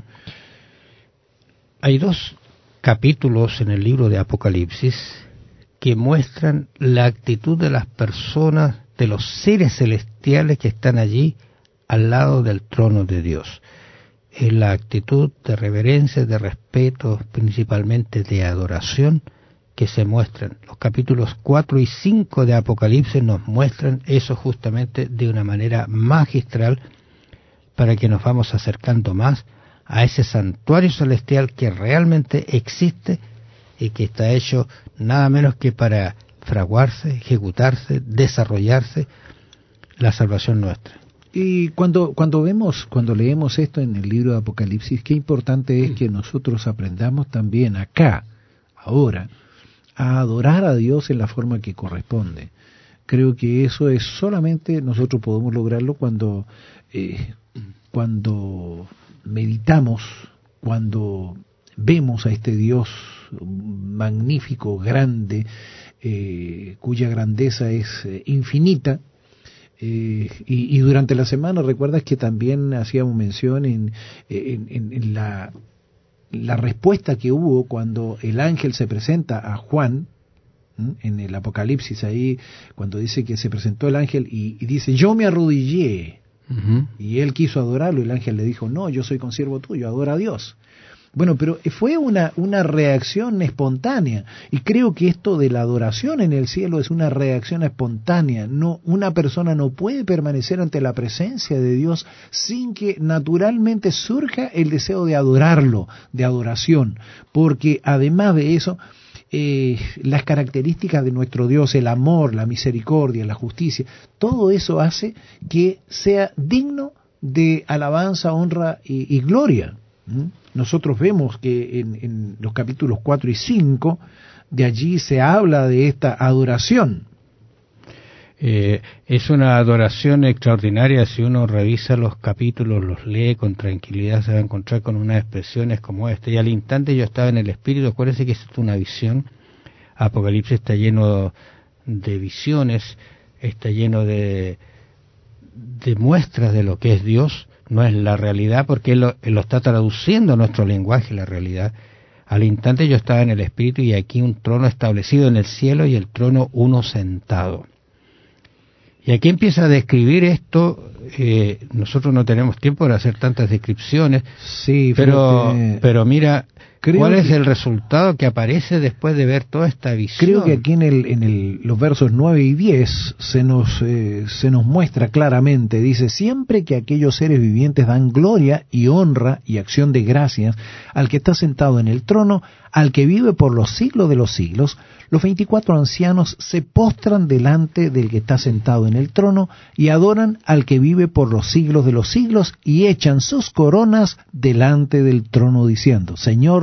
Hay 2 capítulos en el libro de Apocalipsis que muestran la actitud de las personas, de los seres celestiales que están allí al lado del trono de Dios. Es la actitud de reverencia, de respeto, principalmente de adoración, que se muestran. Los capítulos 4 y 5 de Apocalipsis nos muestran eso justamente de una manera magistral, para que nos vamos acercando más a ese santuario celestial que realmente existe y que está hecho nada menos que para fraguarse, ejecutarse, desarrollarse la salvación nuestra. Y cuando leemos esto en el libro de Apocalipsis, qué importante es que nosotros aprendamos también acá, ahora, a adorar a Dios en la forma que corresponde. Creo que eso es solamente nosotros podemos lograrlo cuando meditamos, cuando vemos a este Dios magnífico, grande, cuya grandeza es infinita. Y durante la semana, recuerdas que también hacíamos mención en la respuesta que hubo cuando el ángel se presenta a Juan, en el Apocalipsis, ahí cuando dice que se presentó el ángel y dice: yo me arrodillé, y él quiso adorarlo, y el ángel le dijo: no, yo soy consiervo tuyo, adora a Dios. Bueno, pero fue una reacción espontánea, y creo que esto de la adoración en el cielo es una reacción espontánea. No, una persona no puede permanecer ante la presencia de Dios sin que naturalmente surja el deseo de adorarlo, de adoración, porque además de eso, las características de nuestro Dios, el amor, la misericordia, la justicia, todo eso hace que sea digno de alabanza, honra y gloria. Nosotros vemos que en los capítulos 4 y 5, de allí se habla de esta adoración. Es una adoración extraordinaria. Si uno revisa los capítulos, los lee con tranquilidad, se va a encontrar con unas expresiones como esta. Y al instante yo estaba en el Espíritu. Acuérdense que es una visión. Apocalipsis está lleno de visiones, está lleno de muestras de lo que es Dios. No es la realidad, porque Él lo está traduciendo a nuestro lenguaje, la realidad. Al instante yo estaba en el Espíritu, y aquí un trono establecido en el cielo, y el trono uno sentado. Y aquí empieza a describir esto. Nosotros no tenemos tiempo para hacer tantas descripciones, sí, pero mira, ¿cuál es el resultado que aparece después de ver toda esta visión? Creo que aquí en los versos 9 y 10 se nos muestra claramente, dice: siempre que aquellos seres vivientes dan gloria y honra y acción de gracias al que está sentado en el trono, al que vive por los siglos de los siglos, los 24 ancianos se postran delante del que está sentado en el trono y adoran al que vive por los siglos de los siglos, y echan sus coronas delante del trono diciendo: Señor,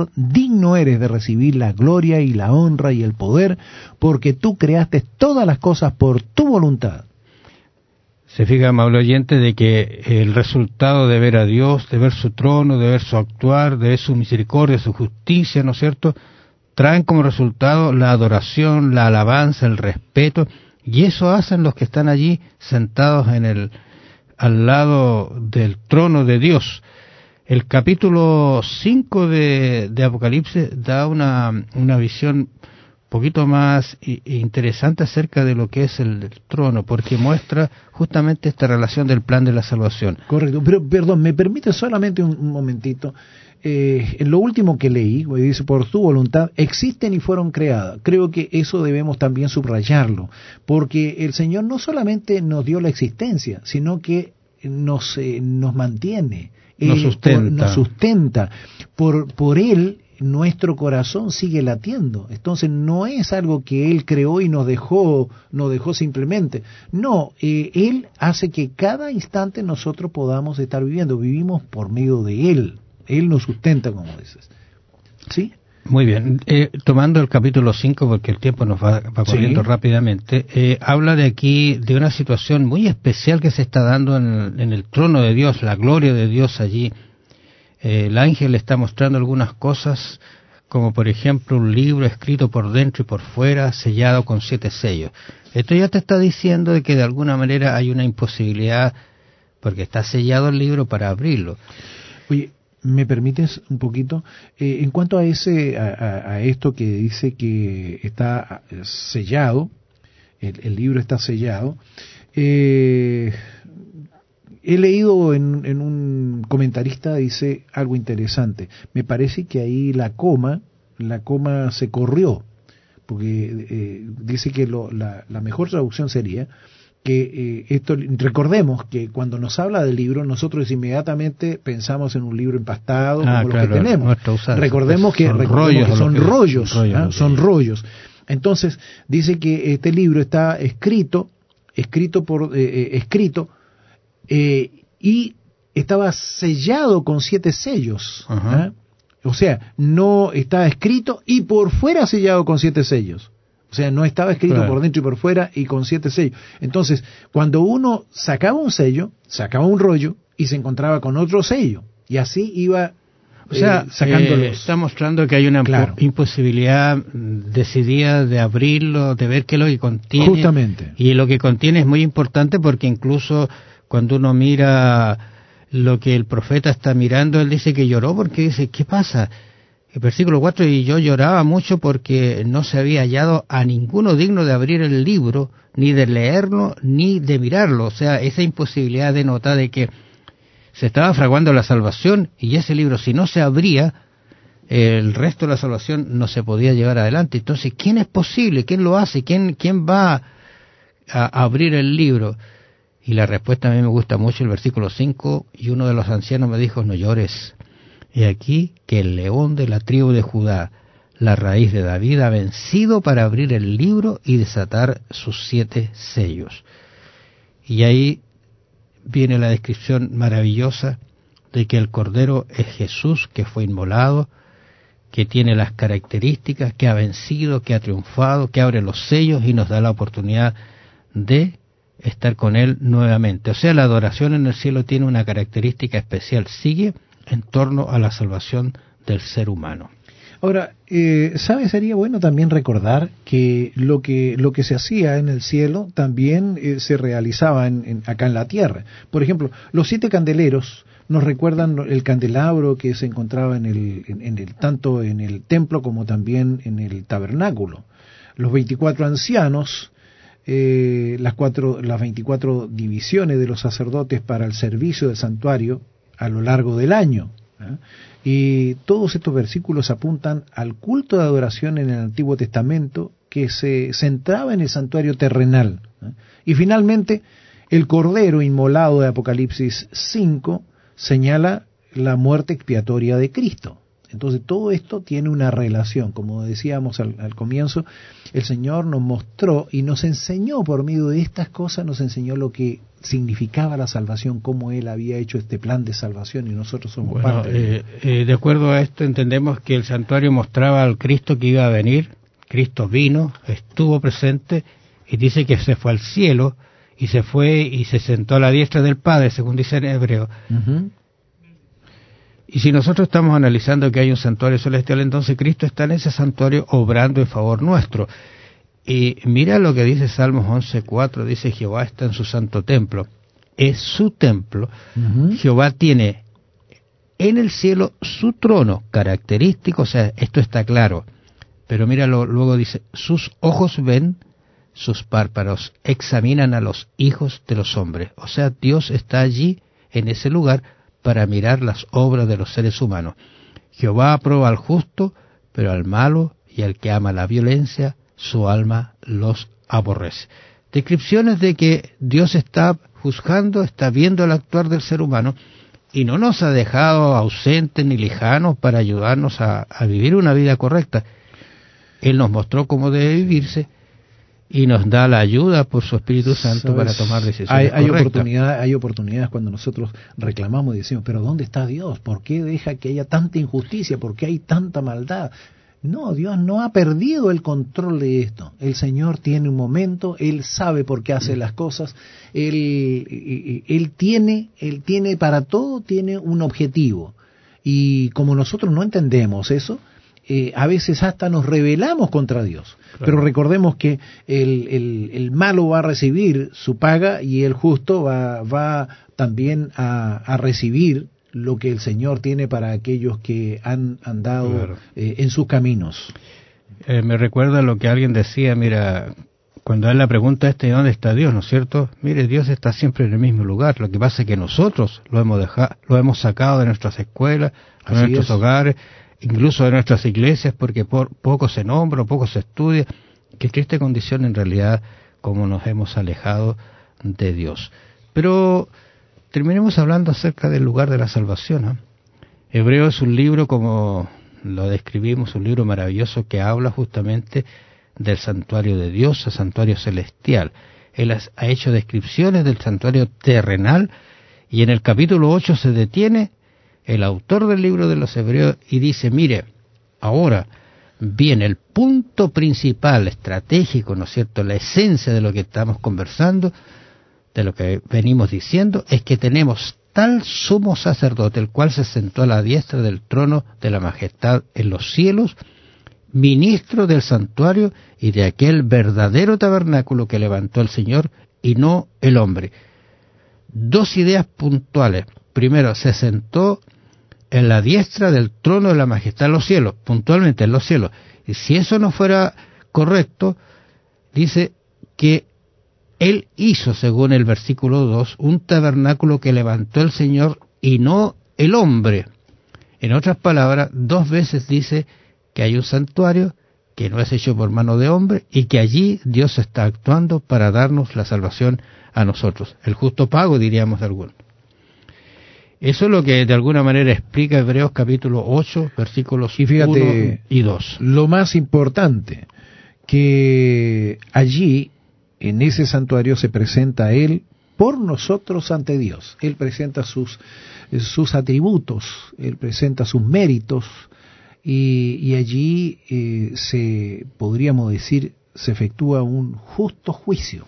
Señor, digno eres de recibir la gloria y la honra y el poder, porque tú creaste todas las cosas por tu voluntad. Se fija, amable oyente, de que el resultado de ver a Dios, de ver su trono, de ver su actuar, de ver su misericordia, su justicia, ¿no es cierto?, traen como resultado la adoración, la alabanza, el respeto, y eso hacen los que están allí sentados al lado del trono de Dios. El capítulo 5 de Apocalipsis da una visión un poquito más interesante acerca de lo que es el trono, porque muestra justamente esta relación del plan de la salvación. Correcto, pero perdón, ¿me permite solamente un momentito? En lo último que leí, dice, por tu voluntad existen y fueron creadas. Creo que eso debemos también subrayarlo, porque el Señor no solamente nos dio la existencia, sino que nos mantiene, nos sustenta. Por Él nuestro corazón sigue latiendo. Entonces no es algo que Él creó y nos dejó simplemente. No, Él hace que cada instante nosotros podamos estar viviendo. Vivimos por medio de Él. Él nos sustenta, como dices. ¿Sí? Muy bien. Tomando el capítulo 5, porque el tiempo nos va corriendo rápidamente, habla de aquí de una situación muy especial que se está dando en el trono de Dios, la gloria de Dios allí. El ángel le está mostrando algunas cosas, como por ejemplo un libro escrito por dentro y por fuera, sellado con 7 sellos. Esto ya te está diciendo de que de alguna manera hay una imposibilidad, porque está sellado el libro, para abrirlo. Oye, ¿me permites un poquito? En cuanto a esto que dice que está sellado, el libro está sellado, he leído en un comentarista, dice algo interesante. Me parece que ahí la coma se corrió, porque dice que la mejor traducción sería que recordemos que cuando nos habla del libro, nosotros inmediatamente pensamos en un libro empastado como los que tenemos. Recordemos que son rollos. Entonces dice que este libro está escrito y estaba sellado con 7 sellos. O sea, no está escrito y por fuera sellado con 7 sellos. O sea, no estaba escrito por dentro y por fuera y con 7 sellos. Entonces, cuando uno sacaba un sello, sacaba un rollo y se encontraba con otro sello. Y así iba sacándolos. Está mostrando que hay una imposibilidad decidida de abrirlo, de ver qué es lo que contiene. Justamente. Y lo que contiene es muy importante, porque incluso cuando uno mira lo que el profeta está mirando, él dice que lloró porque dice, ¿qué pasa? El versículo 4, y yo lloraba mucho porque no se había hallado a ninguno digno de abrir el libro, ni de leerlo, ni de mirarlo. O sea, esa imposibilidad denota de que se estaba fraguando la salvación, y ese libro, si no se abría, el resto de la salvación no se podía llevar adelante. Entonces, ¿quién es posible? ¿Quién lo hace? ¿Quién va a abrir el libro? Y la respuesta a mí me gusta mucho, el versículo 5, y uno de los ancianos me dijo, no llores. He aquí que el león de la tribu de Judá, la raíz de David, ha vencido para abrir el libro y desatar sus 7 sellos. Y ahí viene la descripción maravillosa de que el Cordero es Jesús, que fue inmolado, que tiene las características, que ha vencido, que ha triunfado, que abre los sellos y nos da la oportunidad de estar con Él nuevamente. O sea, la adoración en el cielo tiene una característica especial, sigue en torno a la salvación del ser humano. Ahora, ¿sabes? Sería bueno también recordar que lo que se hacía en el cielo también se realizaba acá en la tierra. Por ejemplo, los 7 candeleros nos recuerdan el candelabro que se encontraba tanto en el templo como también en el tabernáculo. Los 24 ancianos, las 24 divisiones de los sacerdotes para el servicio del santuario a lo largo del año. Y todos estos versículos apuntan al culto de adoración en el Antiguo Testamento que se centraba en el santuario terrenal. Y finalmente, el Cordero inmolado de Apocalipsis 5 señala la muerte expiatoria de Cristo. Entonces todo esto tiene una relación, como decíamos al comienzo, el Señor nos mostró y nos enseñó por medio de estas cosas, nos enseñó lo que significaba la salvación, cómo Él había hecho este plan de salvación y nosotros somos parte de él. De acuerdo a esto entendemos que el santuario mostraba al Cristo que iba a venir. Cristo vino, estuvo presente y dice que se fue al cielo y se fue y se sentó a la diestra del Padre, según dice en Hebreo. Uh-huh. Y si nosotros estamos analizando que hay un santuario celestial, entonces Cristo está en ese santuario obrando en favor nuestro. Y mira lo que dice Salmos 11:4, dice Jehová está en su santo templo. Es su templo. Uh-huh. Jehová tiene en el cielo su trono característico, o sea, esto está claro. Pero míralo, luego dice, sus ojos ven, sus párpados examinan a los hijos de los hombres. O sea, Dios está allí, en ese lugar, para mirar las obras de los seres humanos. Jehová aprueba al justo, pero al malo y al que ama la violencia, su alma los aborrece. Descripciones de que Dios está juzgando, está viendo el actuar del ser humano y no nos ha dejado ausentes ni lejanos para ayudarnos a vivir una vida correcta. Él nos mostró cómo debe vivirse y nos da la ayuda por su Espíritu Santo para tomar decisiones correctas. Hay oportunidades cuando nosotros reclamamos y decimos, pero ¿dónde está Dios? ¿Por qué deja que haya tanta injusticia? ¿Por qué hay tanta maldad? No, Dios no ha perdido el control de esto. El Señor tiene un momento, Él sabe por qué hace las cosas, Él tiene para todo, tiene un objetivo. Y como nosotros no entendemos eso, a veces hasta nos rebelamos contra Dios. Claro. Pero recordemos que el malo va a recibir su paga y el justo va también a recibir lo que el Señor tiene para aquellos que han andado claro. En sus caminos. Me recuerda lo que alguien decía, mira, cuando él la pregunta ¿dónde está Dios? ¿No es cierto? Mire, Dios está siempre en el mismo lugar. Lo que pasa es que nosotros lo hemos sacado de nuestras escuelas, de nuestros hogares, incluso de nuestras iglesias, porque poco se nombra, poco se estudia. Qué triste condición en realidad, como nos hemos alejado de Dios. Pero terminemos hablando acerca del lugar de la salvación, ¿eh? Hebreo es un libro, como lo describimos, un libro maravilloso que habla justamente del santuario de Dios, el santuario celestial. Él ha hecho descripciones del santuario terrenal y en el capítulo 8 se detiene el autor del libro de los Hebreos y dice, mire, ahora viene el punto principal, estratégico, ¿no es cierto?, la esencia de lo que estamos conversando, de lo que venimos diciendo, es que tenemos tal sumo sacerdote, el cual se sentó a la diestra del trono de la majestad en los cielos, ministro del santuario y de aquel verdadero tabernáculo que levantó el Señor y no el hombre. Dos ideas puntuales. Primero, se sentó en la diestra del trono de la majestad en los cielos, puntualmente en los cielos. Y si eso no fuera correcto, dice que Él hizo, según el versículo 2, un tabernáculo que levantó el Señor y no el hombre. En otras palabras, dos veces dice que hay un santuario que no es hecho por mano de hombre y que allí Dios está actuando para darnos la salvación a nosotros. El justo pago, diríamos de algunos. Eso es lo que de alguna manera explica Hebreos capítulo 8, versículos 1 y 2. Lo más importante, que allí, en ese santuario, se presenta Él por nosotros ante Dios. Él presenta sus atributos, Él presenta sus méritos, y allí podríamos decir, se efectúa un justo juicio,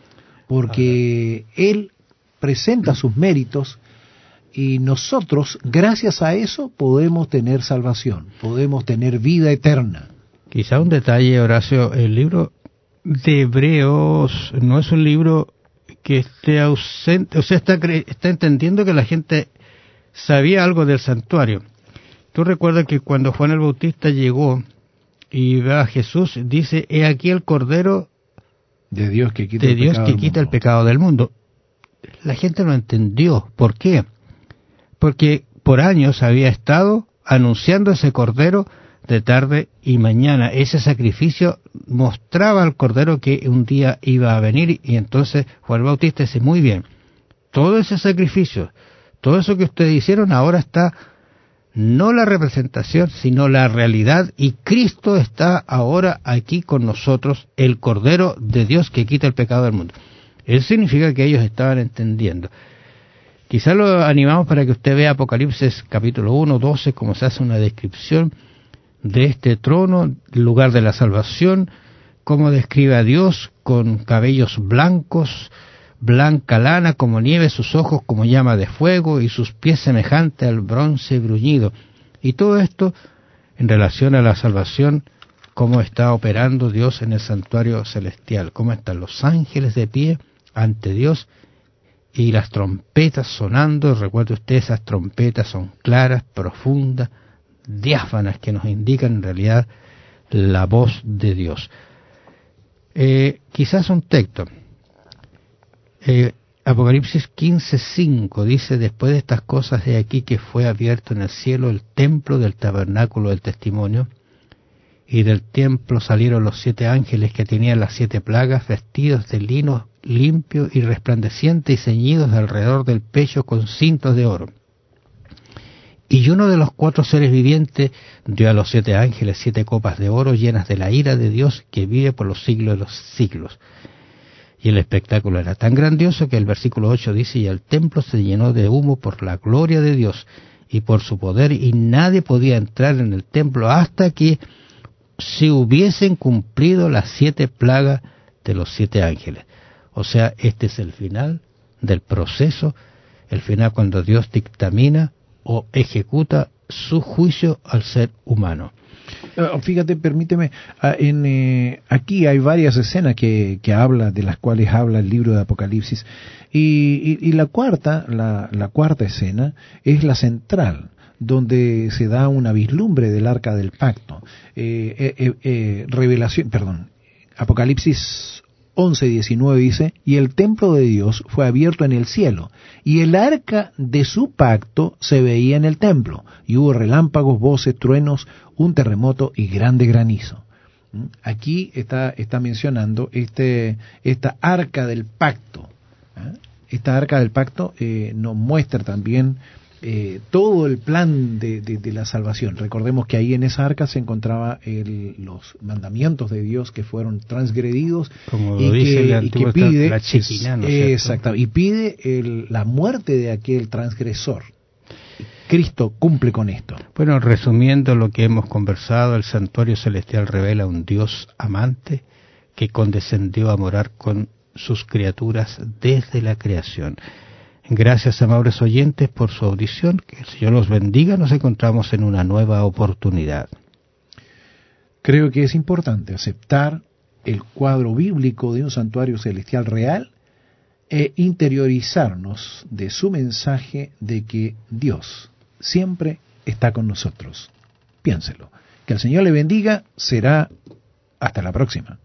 porque Él presenta sus méritos, y nosotros, gracias a eso, podemos tener salvación, podemos tener vida eterna. Quizá un detalle, Horacio, el libro de Hebreos no es un libro que esté ausente, o sea, está entendiendo que la gente sabía algo del santuario. Tú recuerdas que cuando Juan el Bautista llegó y ve a Jesús, dice, he aquí el Cordero de Dios que quita, el pecado del mundo. La gente no entendió. ¿Por qué? Porque por años había estado anunciando ese Cordero de tarde y mañana. Ese sacrificio mostraba al Cordero que un día iba a venir, y entonces Juan el Bautista dice, muy bien, todo ese sacrificio, todo eso que ustedes hicieron, ahora está no la representación, sino la realidad, y Cristo está ahora aquí con nosotros, el Cordero de Dios que quita el pecado del mundo. Eso significa que ellos estaban entendiendo. Quizá lo animamos para que usted vea Apocalipsis capítulo 1, 12, como se hace una descripción de este trono, lugar de la salvación, cómo describe a Dios con cabellos blancos, blanca lana como nieve, sus ojos como llama de fuego y sus pies semejantes al bronce bruñido. Y todo esto en relación a la salvación, cómo está operando Dios en el santuario celestial, cómo están los ángeles de pie ante Dios y las trompetas sonando. Recuerde usted, esas trompetas son claras, profundas, diáfanas, que nos indican en realidad la voz de Dios. Quizás un texto. Apocalipsis 15:5 dice: después de estas cosas, he aquí que fue abierto en el cielo el templo del tabernáculo del testimonio, y del templo salieron los 7 ángeles que tenían las 7 plagas, vestidos de lino limpio y resplandeciente y ceñidos alrededor del pecho con cintos de oro. Y uno de los 4 seres vivientes dio a los 7 ángeles 7 copas de oro llenas de la ira de Dios que vive por los siglos de los siglos. Y el espectáculo era tan grandioso que el versículo 8 dice: y el templo se llenó de humo por la gloria de Dios y por su poder, y nadie podía entrar en el templo hasta que se hubiesen cumplido las 7 plagas de los 7 ángeles. O sea, este es el final del proceso, el final cuando Dios dictamina o ejecuta su juicio al ser humano. Fíjate, permíteme, aquí hay varias escenas que habla, de las cuales habla el libro de Apocalipsis, y la cuarta escena es la central, donde se da una vislumbre del arca del pacto. Apocalipsis 11:19 dice: y el templo de Dios fue abierto en el cielo, y el arca de su pacto se veía en el templo, y hubo relámpagos, voces, truenos, un terremoto y grande granizo. Aquí está mencionando esta arca del pacto. Esta arca del pacto nos muestra también todo el plan de la salvación. Recordemos que ahí en esa arca se encontraba los mandamientos de Dios que fueron transgredidos, como lo dice el Antiguo Testamento, la Shekinah, ¿no es cierto? Exacto, y pide la muerte de aquel transgresor. Cristo cumple con esto. Bueno, resumiendo lo que hemos conversado, el santuario celestial revela un Dios amante que condescendió a morar con sus criaturas desde la creación. Gracias, amables oyentes, por su audición. Que el Señor los bendiga. Nos encontramos en una nueva oportunidad. Creo que es importante aceptar el cuadro bíblico de un santuario celestial real e interiorizarnos de su mensaje de que Dios siempre está con nosotros. Piénselo. Que el Señor le bendiga. Será hasta la próxima.